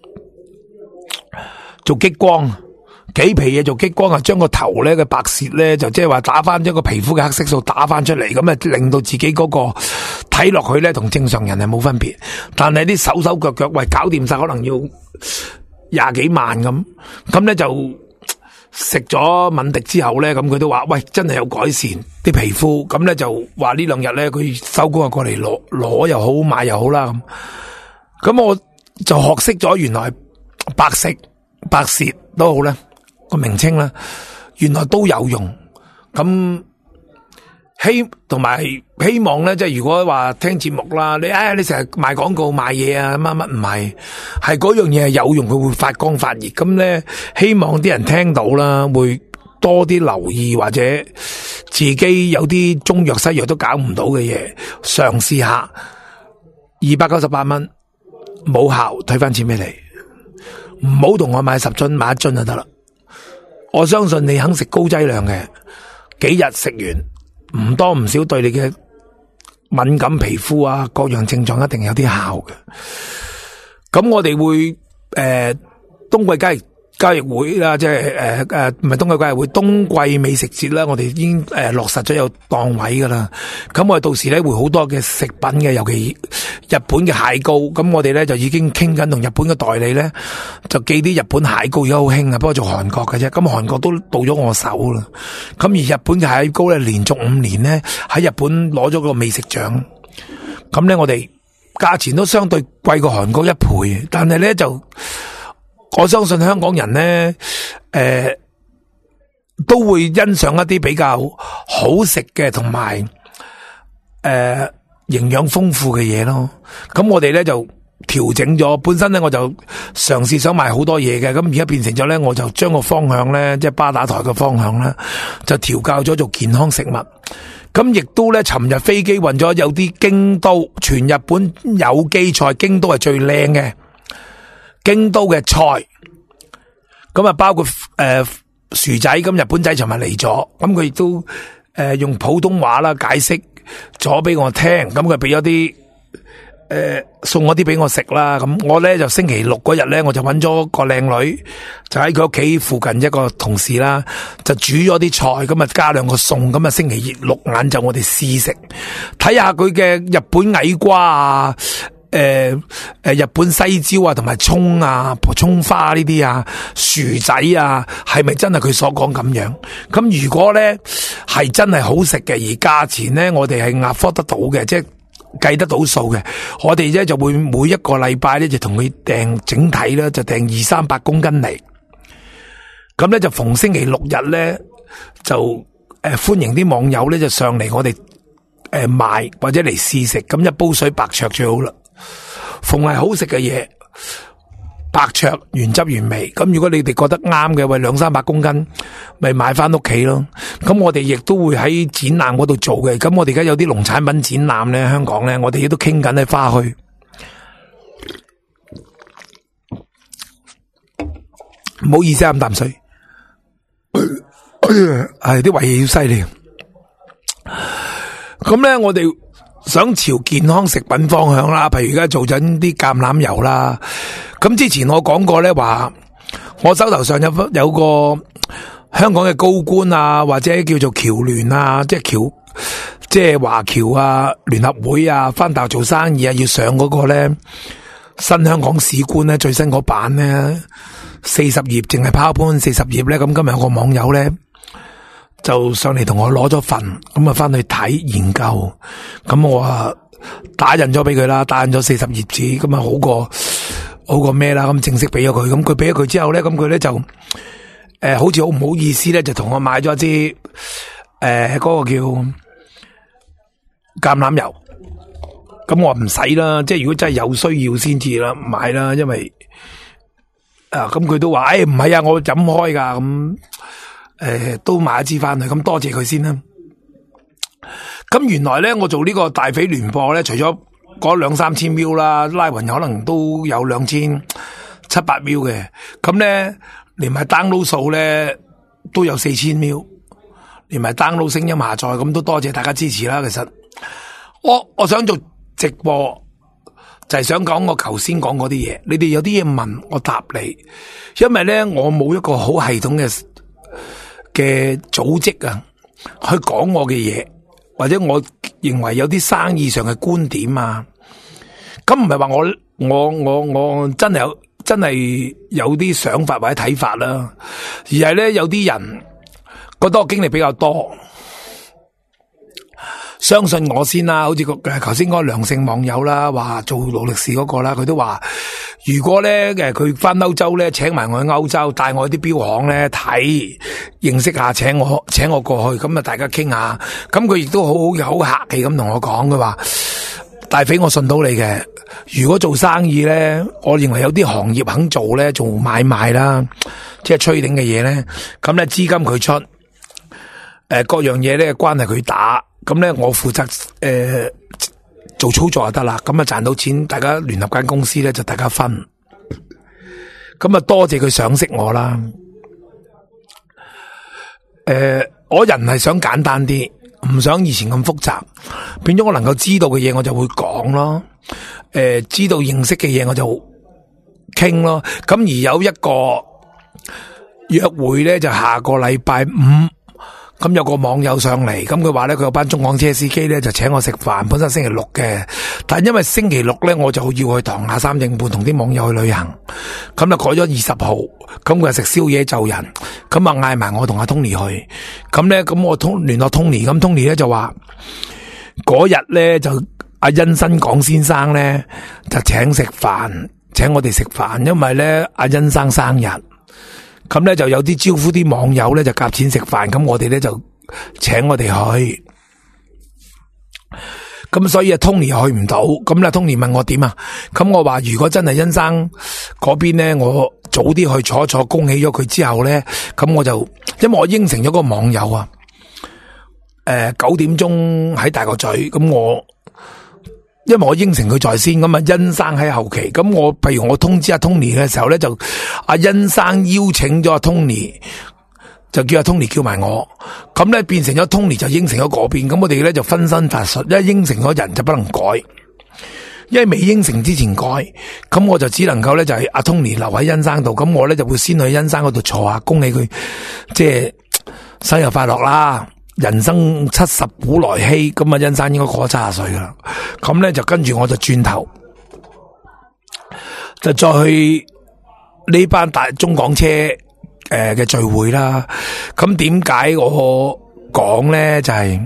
做激光，幾皮嘢做激光啊，將個頭咧嘅白屑咧就即係話打翻一個皮膚嘅黑色素打翻出嚟，咁令到自己嗰個睇落去咧同正常人係冇分別，但係啲手腳喂搞掂晒可能要20幾萬咁咧就食咗敏迪之後咧，咁佢都話喂真係有改善啲皮膚，咁咧就話呢2日咧佢收工就過嚟攞又好買又好啦咁我就學識咗原來白屑都好啦個名稱啦，原來都有用咁。同埋希望咧，即係如果話聽節目啦，你成日賣廣告賣嘢啊，乜唔係，係嗰樣嘢係有用，佢會發光發熱。咁咧，希望啲人聽到啦，會多啲留意或者自己有啲中藥西藥都搞唔到嘅嘢，嘗試下298蚊冇效，退翻錢俾你，唔好同我買10樽，買1樽就得啦。我相信你肯食高劑量嘅，幾日食完。唔多唔少對你嘅敏感皮膚啊，各樣症狀一定有啲效嘅。咁我哋會冬季交易會啦，即係唔係冬季交易會，冬季美食節啦，我哋已經落實咗有檔位噶啦。咁我哋到時咧會好多嘅食品嘅，尤其日本嘅蟹膏。咁我哋咧就已經傾緊同日本嘅代理咧，就寄啲日本蟹膏，而家好興啊，不過做韓國嘅啫。咁韓國都到咗我手啦。咁而日本嘅蟹膏咧，連續5年咧喺日本攞咗個美食獎。咁咧我哋價錢都相對貴過韓國1倍，但係咧就。我相信香港人咧，都會欣賞一啲比較好食嘅同埋營養豐富嘅嘢咯。咁我哋咧就調整咗，本身咧我就嘗試想賣好多嘢嘅，咁而家變成咗咧，我就將個方向咧，即係巴打台嘅方向咧，就調教咗做健康食物。咁亦都咧，尋日飛機運咗有啲京都，全日本有機菜，京都係最靚嘅。京都嘅菜，咁包括薯仔，咁日本仔尋日嚟咗，咁佢亦都用普通話啦解釋咗俾我聽，咁佢俾咗啲送我啲俾我食啦，咁我咧就星期6嗰日咧，我就揾咗個靚女，就喺佢屋企附近一個同事啦，就煮咗啲菜，咁加2個餸，咁星期6晏晝我哋試食，睇下佢嘅日本矮瓜啊。日本西椒啊，同埋蔥啊、蔥花呢啲啊、薯仔啊，係咪真係佢所講咁樣？咁如果咧係真係好食嘅，而價錢咧我哋係afford得到嘅，即係計得到數嘅，我哋咧就會每一個禮拜咧就同佢訂整體咧就訂200-300公斤嚟。咁咧就逢星期6日咧就歡迎啲網友咧就上嚟我哋買或者嚟試食，咁一煲水白灼最好啦。逢係好食嘅嘢， 白灼原汁原味。咁如果你哋覺得啱嘅，喂200-300公斤，咪買翻屋企咯。咁我哋亦都會喺展覽嗰度做嘅。咁我哋而家有啲農產品展覽咧，香港咧，我哋亦都傾緊咧花墟。唔好意思，飲啖水。係啲胃氣要犀利。咁咧，我哋想朝健康食品方向啦，譬如而家做緊啲橄欖油啦。咁之前我講過咧，話我手頭上有個香港嘅高官啊，或者叫做僑聯啊，即係華僑啊聯合會啊，翻大陸做生意啊，要上嗰個咧新香港史觀咧最新嗰版咧40頁，淨係PowerPoint40頁咧。咁今日有個網友咧就上嚟同我攞咗份，咁啊翻去睇研究，咁我啊打印咗俾佢啦，打印咗40頁紙，咁啊好過咩啦？咁正式俾咗佢，咁佢俾咗佢之後咧，咁佢咧就好似好唔好意思咧，就同我買咗支嗰個叫橄欖油。咁我唔使啦，即係如果真係有需要先至啦買啦，因為咁佢都話唔係啊，我飲開噶，咁都買一支翻去，咁多謝佢先啦。咁原來咧，我做呢個大匪聯播咧，除咗嗰2-3千 ml 啦，拉勻可能都有2700-800 ml 嘅，咁咧連埋 download 數咧都有4000 ml，連埋 download 聲音下載，咁都多謝大家支持啦。其實我想做直播就係想講我頭先講嗰啲嘢，你哋有啲嘢問我答你，因為咧我冇一個好系統嘅組織啊，去講我嘅嘢，或者我認為有啲生意上嘅觀點啊，咁唔係話我真係有啲想法或者睇法啦，而係咧有啲人覺得我經歷比較多。相信我先啦，好似頭先嗰個梁姓網友啦，話做勞力士嗰個啦，佢都話如果咧佢翻歐洲咧，請埋我去歐洲，帶我去啲錶行咧睇，認識下，請我過去，咁啊大家傾下。咁佢亦都好客氣咁同我講，佢話大匪我信到你嘅，如果做生意咧，我認為有啲行業肯做咧，做買賣啦，即係trading嘅嘢咧，咁咧資金佢出，各樣嘢咧關係佢打。咁咧，我負責做操作就得啦。咁啊賺到錢，大家聯合間公司咧就大家分。咁啊多謝佢賞識我啦。我人係想簡單啲，唔想以前咁複雜，變咗我能夠知道嘅嘢我就會講咯。知道認識嘅嘢我就傾咯。咁而有一個約會咧，就下個禮拜5。咁有個網友上嚟，咁佢話咧，佢有班中港車司機咧就請我食飯，本身星期6嘅，但因為星期6咧我就要去塘下3正半同啲網友去旅行，咁就改咗20號，咁佢係食宵夜就人，咁啊嗌埋我同阿 Tony 去，咁咧咁我聯絡 Tony， 咁 Tony 咧就話嗰日咧就阿欣新港先生咧就請我哋食飯，因為咧阿欣生日。咁咧就有啲招呼啲網友咧就夾錢食飯，咁我哋咧就請我哋去，咁所以啊 Tony 去唔到，咁啦 Tony 問我點啊，咁我話如果真係欣生嗰邊咧，我早啲去坐，恭喜咗佢之後咧，咁我就因為我應承咗個網友啊，9點鐘喺大角咀，咁因為我應承佢在先，咁啊欣生喺後期，咁譬如我通知阿 Tony 嘅時候咧，就阿欣生邀請咗阿 Tony， 就叫阿 Tony 叫埋我，咁咧變成咗 Tony 就應承咗嗰邊，咁我哋咧就分身乏術，一應承咗人就不能改，因為未應承之前改，咁我就只能夠咧就係阿 Tony 留喺欣生度，咁我咧就會先去欣生嗰度坐下，恭喜佢即係生日快樂啦。人生70古來稀，咁啊欣生應該過70歲噶啦，咁咧就跟住我就轉頭，就再去呢班大中港車嘅聚會啦。咁點解我講咧就係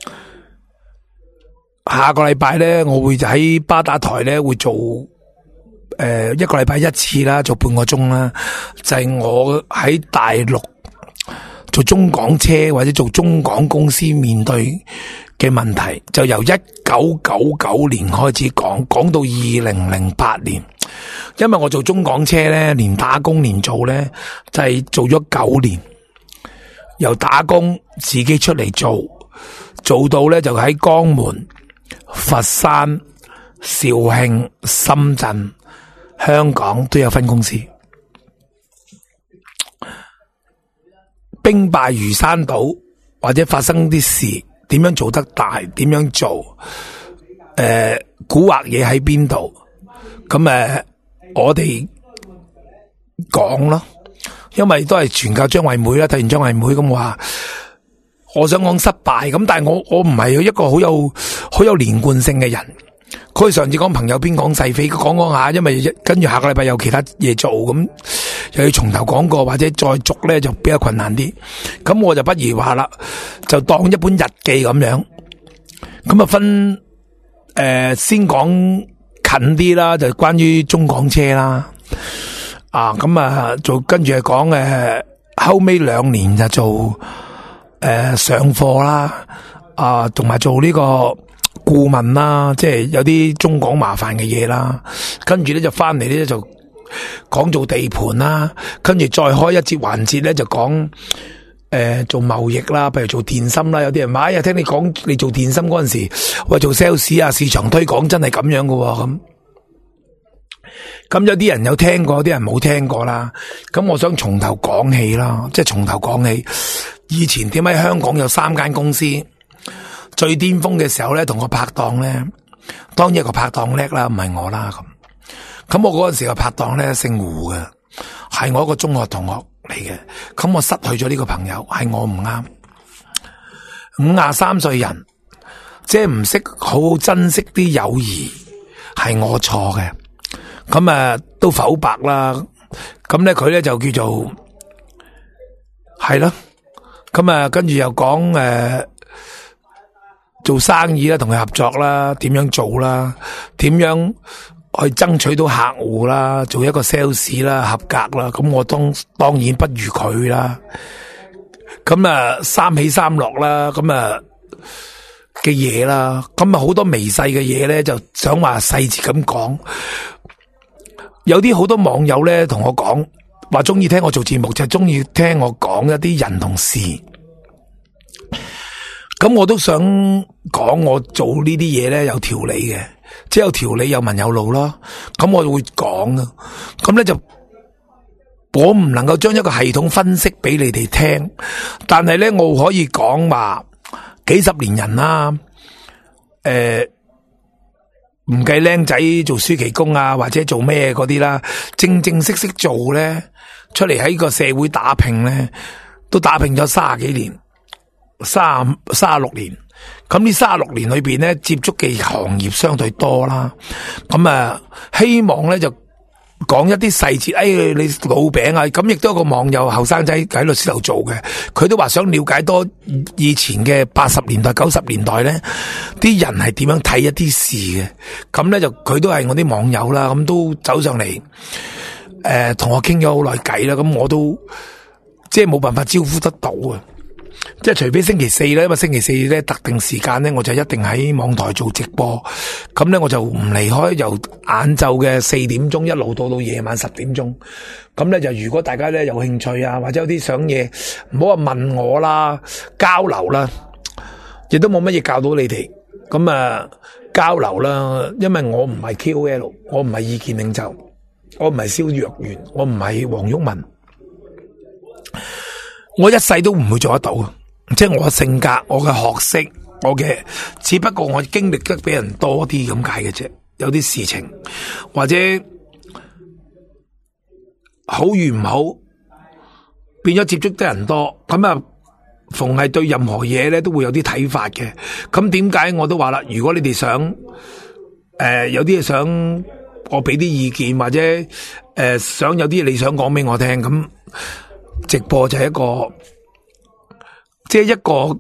下個禮拜咧，我會喺巴打台咧會做一個禮拜1次啦，做半個鐘啦，就係我喺大陸做中港車或者做中港公司面對嘅問題，就由1999年開始講到2008年。 因為我做中港車咧，連打工連做咧，就係做咗9年，由打工自己出嚟做到咧就喺江門、佛山、肇慶、深圳、香港都有分公司。兵敗如山倒，或者發生啲事，點樣做得大？點樣做？蠱惑嘢喺邊度？咁我哋講咯，因為都係全靠張惠妹啦。睇完張惠妹咁話，我想講失敗咁，但係我唔係一個好有連貫性嘅人。佢上次講朋友邊講細非，講下，因為跟住下個禮拜有其他嘢做，咁又要從頭講過，或者再續咧就比較困難啲。咁我就不如話啦，就當一本日記咁樣。咁啊分先講近啲啦，就關於中港車啦。咁啊做跟住係講後尾2年就做上課啦，同埋做呢個顧問啦，即係有啲中港麻煩嘅嘢啦。跟住咧就翻嚟咧就講做地盤啦，跟住再開一節環節咧就講做貿易啦，譬如做電芯啦。有啲人話聽你講你做電芯嗰陣時，喂做 sales 啊，市場推廣真係咁樣噶咁有啲人有聽過，有啲人冇聽過啦。咁我想從頭講起啦，即係從頭講起。以前點解香港有3間公司？最巔峰嘅時候咧，同個拍檔咧，當然個拍檔叻啦，唔係我啦咁我嗰陣時個拍檔咧姓胡嘅，係我一個中學同學嚟嘅。咁我失去咗呢個朋友，係我唔啱。53歲人，即係唔識好好珍惜啲友誼，係我錯嘅。咁都剖白啦。咁咧佢咧就叫做係咯。咁跟住又講做生意啦，同佢合作啦，點樣做啦，點樣去爭取到客戶啦，做一個 sales 啦，合格啦。咁我當然不如佢啦。咁三起三落啦，咁嘅嘢啦，咁好多微細嘅嘢咧，就想話細節咁講。有啲好多網友咧同我講話中意聽我做節目，就係中意聽我講一啲人同事。咁我都想講，我做呢啲嘢咧有條理嘅，即係有條理有文有路咯。咁我會講啊，咁咧就我唔能夠將一個系統分析俾你哋聽，但係咧我可以講話幾十年人啦，唔計僆仔做暑期工啊，或者做咩嗰啲啦，正式做咧，出嚟喺個社會打拼咧，都打拼咗30幾年。36年，咁呢36年裏邊咧，接觸嘅行業相對多啦。咁希望咧就講一啲細節。你老餅啊，咁亦都有個網友後生仔喺律師樓做嘅，佢都話想了解多以前嘅80年代、90年代咧，啲人係點樣睇一啲事嘅。咁咧就佢都係我啲網友啦，咁都走上嚟，同我傾咗好耐偈啦。咁我都即係冇辦法招呼得到啊。即係除非星期4咧，因為星期4咧特定時間咧，我就一定喺網台做直播。咁咧我就唔離開，由晏晝嘅4點鐘一路到夜晚10點鐘。咁咧就如果大家咧有興趣啊，或者有啲想嘢，唔好話問我啦，交流啦，亦都冇乜嘢教到你哋。咁交流啦，因為我唔係 KOL， 我唔係意見領袖，我唔係蕭若元，我唔係黃毓民。我一世都唔會做得到，即係我嘅性格、我嘅學識、只不過我經歷得比人多啲咁解嘅啫。有啲事情或者好與唔好，變咗接觸得人多，咁逢係對任何嘢咧都會有啲睇法嘅。咁點解我都話啦？如果你哋想有啲嘢想我俾啲意見，或者想有啲嘢你想講俾我聽咁。直播就係一個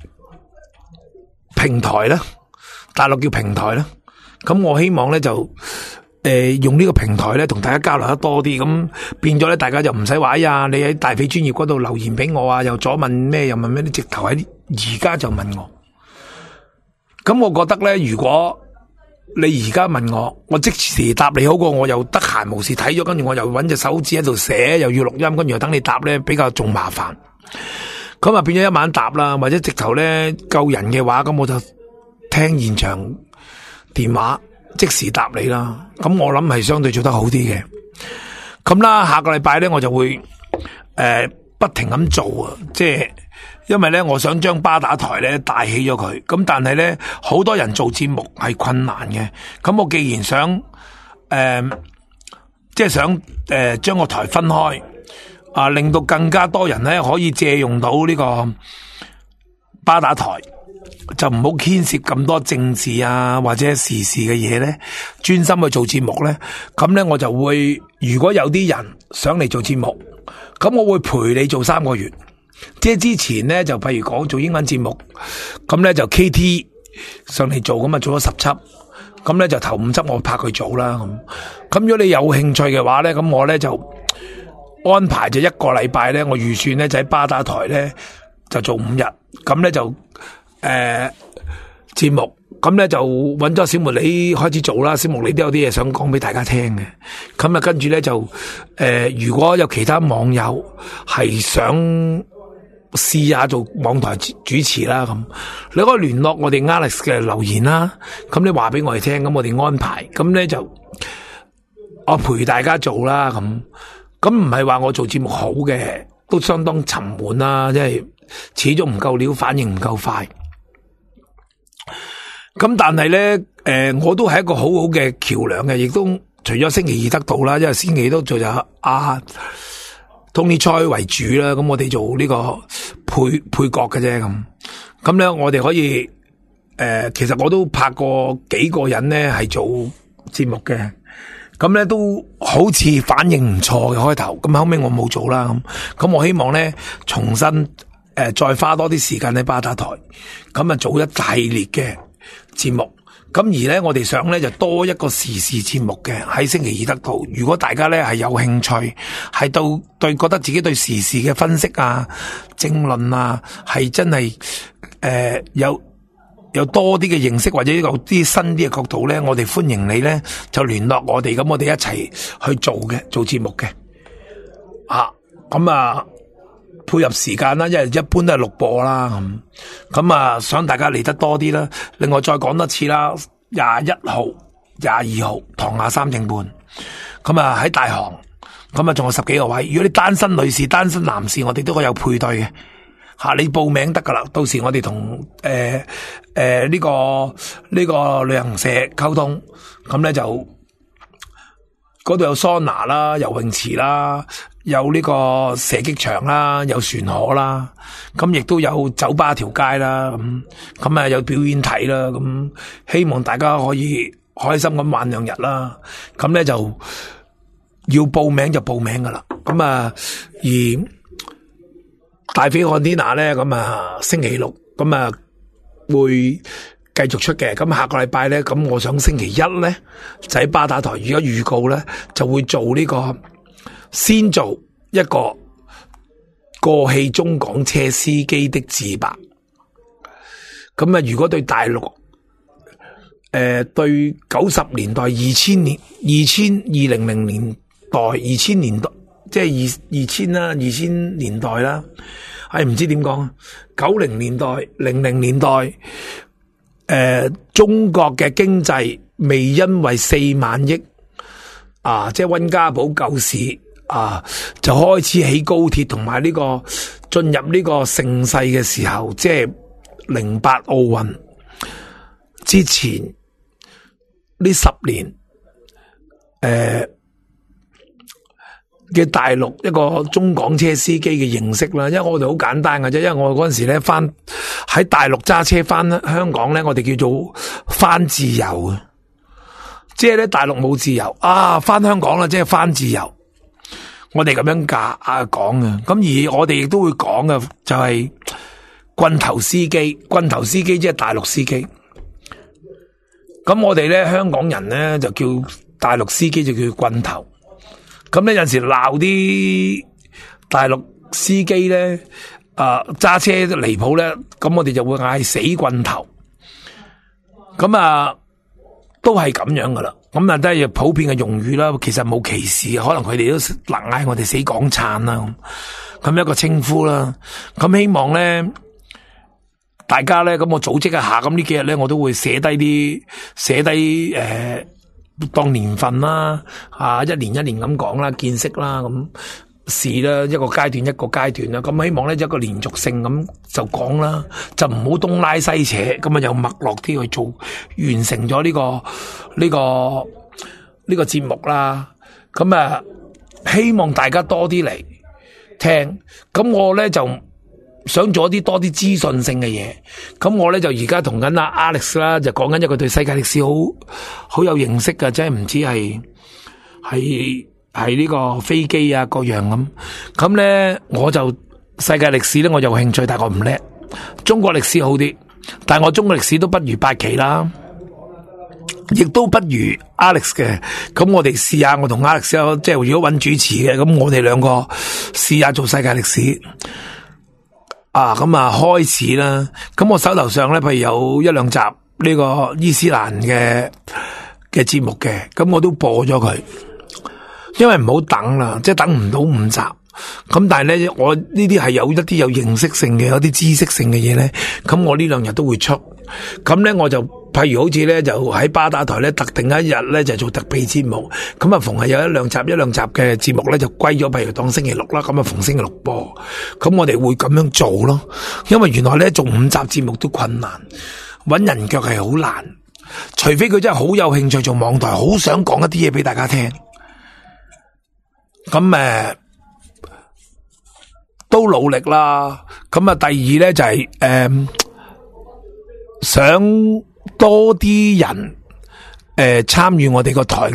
平台啦，大陸叫平台啦。咁我希望咧就用呢個平台咧同大家交流得多啲，咁變咗咧大家就唔使話呀，你喺大肥專頁嗰度留言俾我啊，又左問咩又問咩，你直頭喺而家就問我。咁我覺得咧，如果你而家問我即時答你好過我又得閒無事睇咗，跟住我又搵隻手指喺度寫，又要錄音，跟住又等你答咧，比較仲麻煩。咁啊變咗一晚答啦，或者直頭咧夠人嘅話，咁我就聽現場電話即時答你啦。咁我諗係相對做得好啲嘅。咁啦，下個禮拜咧我就會不停咁做啊，即係因為咧我想將巴打台咧帶起咗佢。咁但係咧好多人做節目係困難嘅。咁我既然想即係想將個台分開。令到更加多人咧可以借用到呢個巴打台，就唔好牽涉咁多政治啊或者時事嘅嘢咧，專心去做節目咧。咁咧我就會，如果有啲人想嚟做節目，咁我會陪你做3個月。即係之前咧就譬如講做英文節目，咁咧就 KT 上嚟做，咁啊做咗10輯，咁咧就頭5輯我拍佢做啦。咁如果你有興趣嘅話咧，咁我咧就安排就1個禮拜咧，我預算咧就喺巴打台咧就做5日，咁咧就節目，咁咧就揾咗小茉莉開始做啦。小茉莉都有啲嘢想講俾大家聽嘅，咁啊跟住咧就如果有其他網友係想試下做網台主持啦，咁你可以聯絡我哋 Alex 嘅留言啦，咁你話俾我哋聽，咁我哋安排，咁咧就我陪大家做啦。咁唔係話我做節目好嘅，都相當沉悶啦，即係始終唔夠料，反應唔夠快。咁但係咧，我都係一個好好嘅橋梁嘅，亦都除咗星期二得到啦，因為星期二都做就Tony Choi 為主啦，咁我哋做呢個配角嘅啫咁咧，我哋可以其實我都拍過幾個人咧係做節目嘅。咁咧都好似反應唔錯嘅開頭，咁後尾我冇做啦。咁我希望咧重新再花多啲時間喺巴打台，咁啊做一系列嘅節目。咁而咧我哋想咧就多一個時事節目嘅喺星期二得到。如果大家咧係有興趣，係對覺得自己對時事嘅分析啊、政論啊係真係有多啲嘅認識，或者有啲新啲嘅角度咧，我哋歡迎你咧就聯絡我哋，咁我哋一齊去做節目嘅。咁配合時間啦，因為一般都係錄播啦，咁想大家嚟得多啲啦。另外再講多次啦，21號、22號堂下3正半，咁喺大行，咁仲有10幾個位。如果你單身女士、單身男士，我哋都會有配對嘅。你報名得噶啦，到時我哋同呢個旅行社溝通，咁咧就嗰度有桑拿啦、游泳池啦，有呢個射擊場啦，有船河啦，咁亦都有酒吧條街啦，咁有表演睇啦，咁希望大家可以開心咁玩2日啦。咁咧就要報名就報名噶啦，咁而大飛漢天娜咧，咁星期6咁會繼續出嘅。咁下個禮拜咧，咁我想星期1咧就喺巴打台，而家預告咧就會做呢個先做一個過氣中港車司機的自白。咁如果對大陸對90年代、2000年、2000年代、2000年代。即係2000啦，2000年代啦，唔知點講，90年代、00年代，中國嘅經濟未因為4萬億即係溫家寶救市就開始起高鐵同埋呢個進入呢個盛世嘅時候，即係08奧運之前呢10年，嘅大陸一個中港車司機嘅認識啦，因為我哋好簡單嘅啫，因為我嗰陣時咧喺大陸揸車翻香港咧，我哋叫做翻自由嘅，即係咧大陸冇自由翻香港啦，即係翻自由，我哋咁樣講嘅。咁而我哋亦都會講嘅就係棍頭司機，棍頭司機即係大陸司機。咁我哋咧香港人咧就叫大陸司機就叫棍頭。咁咧有陣時鬧啲大陸司機咧，揸車離譜咧，咁我哋就會嗌死棍頭。咁都係咁樣噶啦。咁啊都係普遍嘅用語啦，其實冇歧視，可能佢哋都嗱嗌我哋死港燦啦，咁一個稱呼啦。咁希望咧，大家咧，咁我組織一下，咁呢幾日咧，我都會寫低當年份啦，一年一年咁講啦，見識啦，咁事啦，一個階段一個階段啦。咁希望咧一個連續性咁就講啦，就唔好東拉西扯，咁啊有脈絡啲去做，完成咗呢個節目啦。咁啊，希望大家多啲嚟聽。咁我咧就想做啲多啲資訊性嘅嘢。咁我咧就而家同緊阿 Alex 啦，就講緊一個對世界歷史好有認識嘅，即係唔知係呢個飛機啊各樣咁。咁咧我就世界歷史咧我有興趣，但係我唔叻。中國歷史好啲，但係我中國歷史都不如八旗啦，亦都不如 Alex 嘅。咁我哋試下，我同 Alex 即係如果揾主持嘅，咁我哋兩個試下做世界歷史。咁啊開始啦。咁我手頭上咧，譬如有一兩集呢個伊斯蘭嘅節目嘅，咁我都播咗佢。因為唔好等啦，即係等唔到5集。咁但係咧，我呢啲係有一啲有認識性嘅，有啲知識性嘅嘢咧。咁我呢2日都會出。咁咧我就譬如好似咧就喺巴打台咧特定一日咧就做特備節目。咁啊逢係有一兩集嘅節目咧就歸咗，譬如當星期6啦。咁啊逢星期6播。咁我哋會咁樣做咯。因為原來咧做5集節目都困難，搵人腳係好難。除非佢真係好有興趣做網台，好想講一啲嘢俾大家聽。咁都努力啦。咁第二咧就係想多啲人參與我哋個台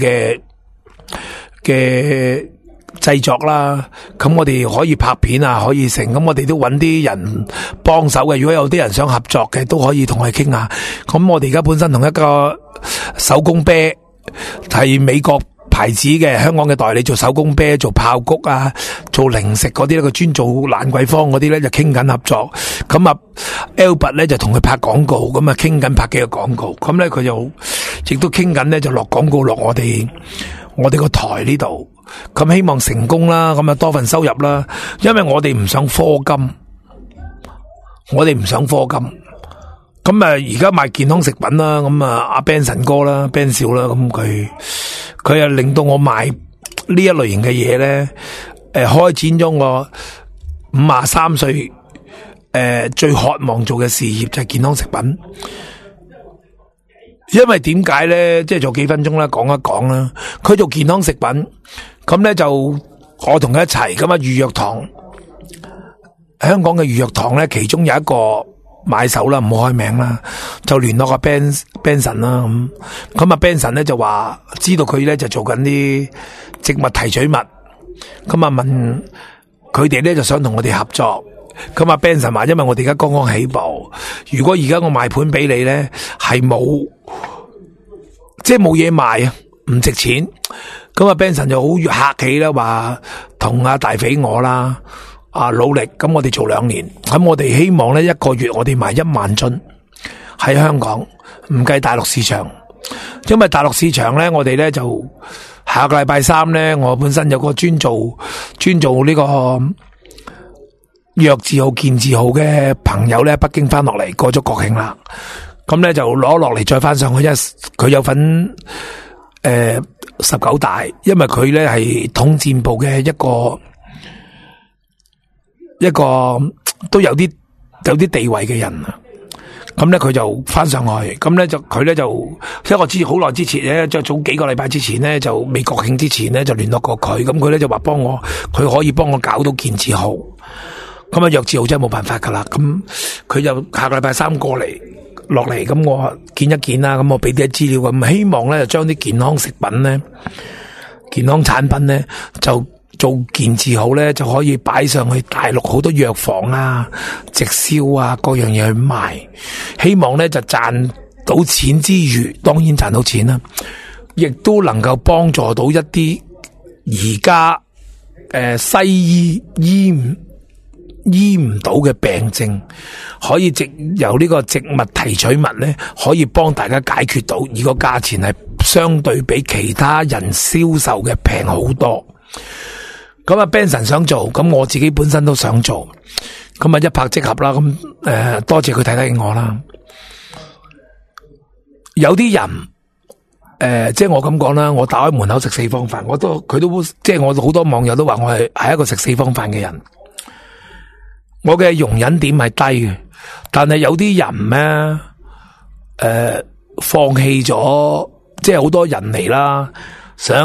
嘅製作啦。咁我哋可以拍片啊，可以成。咁我哋都揾啲人幫手嘅。如果有啲人想合作嘅，都可以同我哋傾下。咁我哋而家本身同一個手工啤係美國牌子嘅香港嘅代理，做手工啤、做爆谷啊、做零食嗰啲咧，佢專做蘭桂坊嗰啲咧，就傾緊合作。咁Albert 咧就同佢拍廣告，咁傾緊拍幾個廣告。咁咧佢就亦都傾緊咧，就落廣告落我哋個台呢度。咁希望成功啦，咁多份收入啦。因為我哋唔想課金，咁而家賣健康食品啦，咁阿 Ben 神哥啦 ，Ben 少啦，咁佢又令到我賣呢一類型嘅嘢咧，開展咗我53歲最渴望做嘅事業就係健康食品。因為點解咧？即係做幾分鐘啦，講一講啦。佢做健康食品，咁咧就我同佢一齊咁預約堂，香港嘅預約堂咧，其中有一個買手啦，唔好開名啦，就聯絡個 Benson 啦，咁Benson 咧就話知道佢咧就做緊啲植物提取物，咁問佢哋咧就想同我哋合作。咁Benson 話因為我哋而家剛剛起步，如果而家我賣盤俾你咧係冇嘢賣啊，唔值錢。咁Benson 就好客氣啦，話同大肥我啦努力，咁我哋做2年，咁我哋希望咧1個月我哋賣1萬樽喺香港，唔計大陸市場。因為大陸市場咧，我哋咧就下個禮拜3咧，我本身有個專做呢個約字號、建字號嘅朋友咧，北京翻落嚟過咗國慶啦，咁咧就攞落嚟再翻上去，因為佢有份19大，因為佢咧係統戰部嘅一個都有啲地位嘅人啊。咁咧佢就翻上去，咁咧佢咧就因為我知好耐之前咧，即係早幾個禮拜之前咧，就未國慶之前咧就聯絡過佢，咁佢咧就話佢可以幫我搞到建字號。咁約字號真係冇辦法噶啦，咁佢就下個禮拜3落嚟，咁我見一見啦，咁我俾啲資料，咁希望咧就將啲健康食品咧、健康產品咧就做建字號咧，就可以擺上去大陸好多藥房啊、直銷啊各樣嘢去賣，希望咧就賺到錢之餘，當然賺到錢啦，亦都能夠幫助到一啲而家西醫醫唔到嘅病症，可以由呢個植物提取物咧，可以幫大家解決到，而個價錢係相對比其他人銷售嘅平好多。咁啊 Benson 想做，咁我自己本身都想做，咁啊一拍即合啦。咁多謝佢睇得起我啦。有啲人即係我咁講啦，我打開門口食四方飯，佢都即係我好多網友都話我係一個食四方飯嘅人。我嘅容忍點係低嘅，但係有啲人咧放棄咗，即係好多人嚟啦，想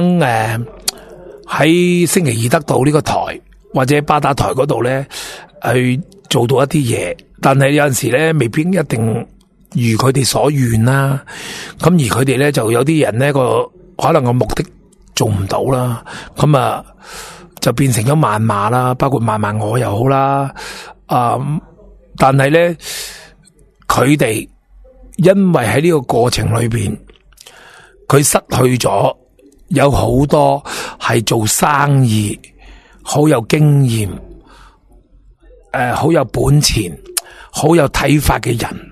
喺星期二得到呢個台或者巴打台嗰度咧去做到一啲嘢，但係有陣時咧未必一定如佢哋所願啦。咁而佢哋咧就有啲人咧可能個目的做唔到啦，咁啊就變成咗謾罵啦，包括謾罵我又好啦。但係咧佢哋因為喺呢個過程裏邊，佢失去咗有好多係做生意好有經驗好有本錢好有睇法嘅人。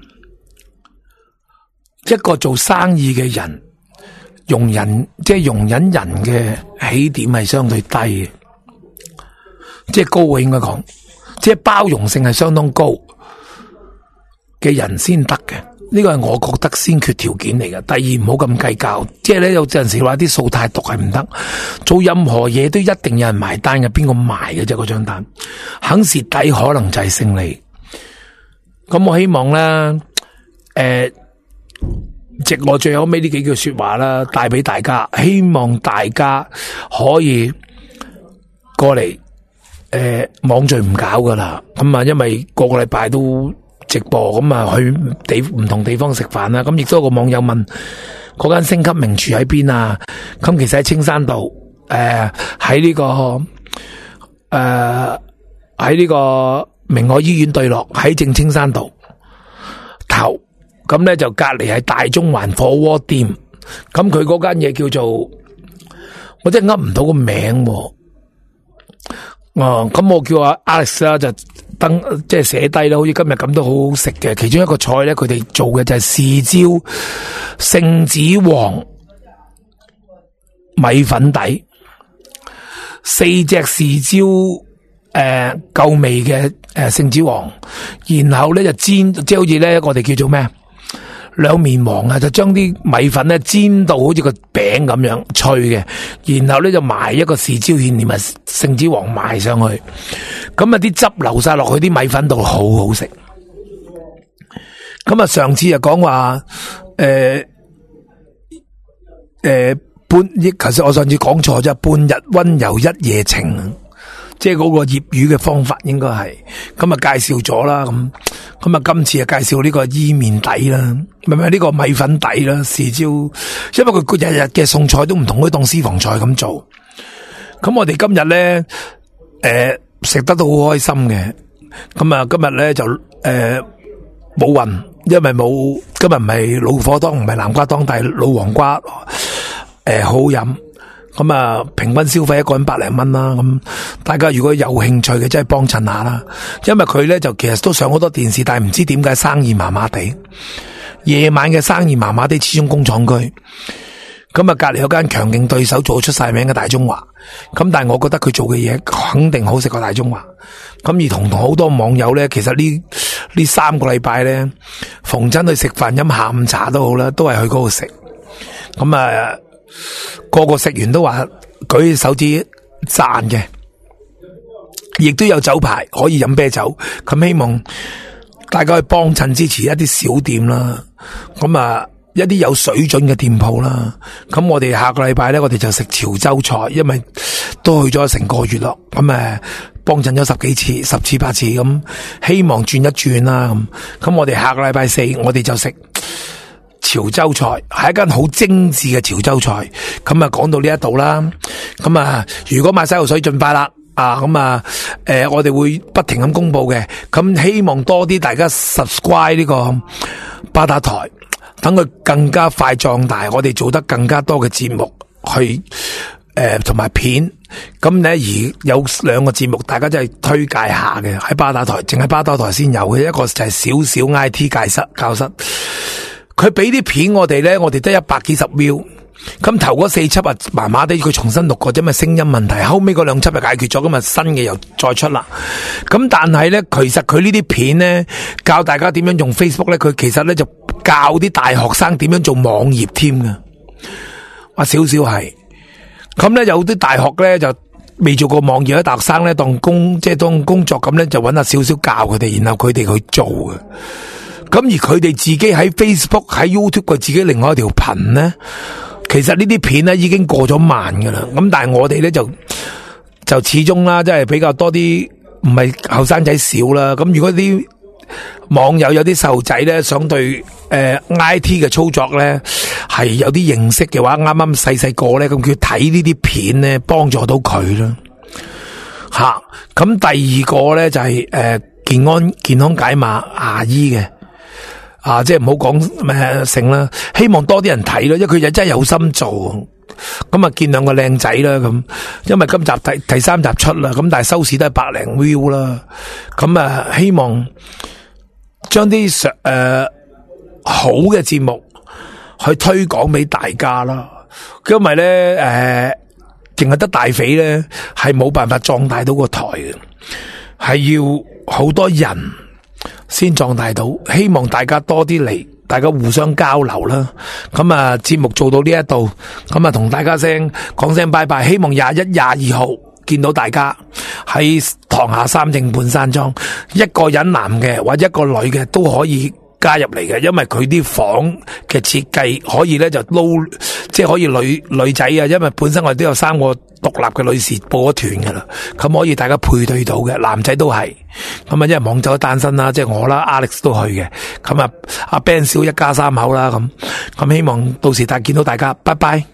一個做生意嘅人容忍人嘅起點係相對低嘅，即係高嘅應該講，即係包容性係相當高嘅人先得嘅。呢個係我覺得先決條件嚟嘅。第二，唔好咁計較，即係咧有陣時話啲數太毒係唔得。做任何嘢都一定有人埋單嘅，邊個埋嘅啫？嗰張單肯蝕底可能就係勝利。咁我希望咧，藉我最後尾呢幾句說話啦，帶俾大家，希望大家可以過嚟，網聚唔搞噶啦。咁啊，因為個禮拜都直播，咁啊去唔同地方食飯啦。咁亦都有個網友問嗰間星級名廚喺邊啊？咁其實喺青山道，喺呢個明愛醫院對落，喺正青山道頭。咁咧就隔籬係大中環火鍋店。咁佢嗰間嘢叫做，我真係噏唔到個名。咁我叫阿 Alex 啦，就即係寫低啦，好似今日咁都好好食嘅。其中一個菜咧，佢哋做嘅就係豉椒聖子王米粉底，4隻豉椒夠味嘅聖子王，然後咧就煎，即係好似咧我哋叫做咩兩面黃啊，就將啲米粉咧煎到好似個餅咁樣脆嘅，然後咧就埋一個豉椒芡連埋聖子王埋上去，咁啊啲汁流晒落去啲米粉度，好好食。咁啊上次就講話其實我上次講錯啫，半日溫柔一夜情，即係嗰個醃魚嘅方法應該係，咁啊介紹咗啦，咁啊今次啊介紹呢個伊麵底啦，呢個米粉底啦，豉椒，因為佢日日嘅餸菜都唔同，佢當私房菜咁做。咁我哋今日咧食得都好開心嘅，咁啊今日咧就冇運，因為今日唔係老火湯，唔係南瓜湯，但係老黃瓜好好飲。咁啊，平均消費一個人100零蚊啦。咁大家如果有興趣嘅，真係幫襯下啦。因為佢咧就其實都上好多電視，但係唔知點解生意麻麻地。夜晚嘅生意麻麻地，始終工廠區。咁啊，隔籬有間強勁對手做出晒名嘅大中華。咁但係我覺得佢做嘅嘢肯定好食過大中華。咁而同好多網友咧，其實呢3個禮拜咧，逢親去食飯飲下午茶都好啦，都係去嗰度食。咁啊。個個食完都話舉手指讚嘅，亦都有酒牌可以飲啤酒。咁希望大家去幫襯支持一啲小店啦，咁啊一啲有水準嘅店鋪啦。咁我哋下個禮拜咧，我哋就食潮州菜，因為都去咗成個月咯。咁幫襯咗10次8次，咁希望轉一轉啦。咁我哋下個禮拜4，我哋就食潮州菜，係一間好精緻嘅潮州菜。咁啊講到呢一度啦，咁啊如果買洗頭水盡快啦，我哋會不停咁公布嘅。咁希望多啲大家 subscribe 呢個巴打台，等佢更加快壯大，我哋做得更加多嘅節目去同埋片，咁咧而有2個節目，大家真係推介下嘅，喺巴打台，淨係巴打台先有嘅，一個就係少少 IT 教室，佢俾啲片我哋咧，我哋得100幾十秒，咁頭嗰4輯啊麻麻地，佢重新錄過啫嘛，聲音問題，後尾嗰2輯就解決咗，咁啊新嘅又再出啦，咁但係咧，其實佢呢啲片咧，教大家點樣用 Facebook 咧，佢其實咧就教啲大學生點樣做網頁添㗎，話少少係。咁咧有啲大學咧就未做過網頁，啲大學生咧當工作咁咧就揾下少少教佢哋，然後佢哋去做嘅。咁而佢哋自己喺 Facebook 喺 YouTube 佢自己另外一條頻咧，其實呢啲片咧已經過咗萬噶啦。咁但係我哋咧就始終啦，即係比較多啲唔係後生仔少啦。咁如果啲網友有啲細路仔咧，想對IT 嘅操作咧係有啲認識嘅話，啱啱細個咧，咁佢睇呢啲片咧，幫助到佢啦。吓，咁第2個咧就係健康解碼牙醫嘅，即係唔好講成啦，希望多啲人睇咯，因為佢真係有心做。咁啊見2個靚仔啦，咁因為今集第3集出啦，咁但係收視都係100零 view 啦，咁啊希望將啲好嘅節目去推廣俾大家啦，因為咧淨係得大肥咧係冇辦法壯大到個台嘅，係要好多人先壯大到，希望大家多啲嚟，大家互相交流啦。咁啊節目做到呢一度，咁啊同大家講聲拜拜，希望21、22號見到大家喺塘下3正半山莊，一個人男嘅或者一個女嘅都可以加入嚟嘅，因為佢啲房嘅設計可以咧就撈，即係可以女仔啊，因為本身我哋都有3個獨立嘅女士報咗團噶啦，咁可以大家配對到嘅，男仔都係，咁啊因為網走單身啦，即係我啦 Alex 都去嘅，咁啊阿 Ben 少一家3口啦，咁希望到時見到大家，拜拜。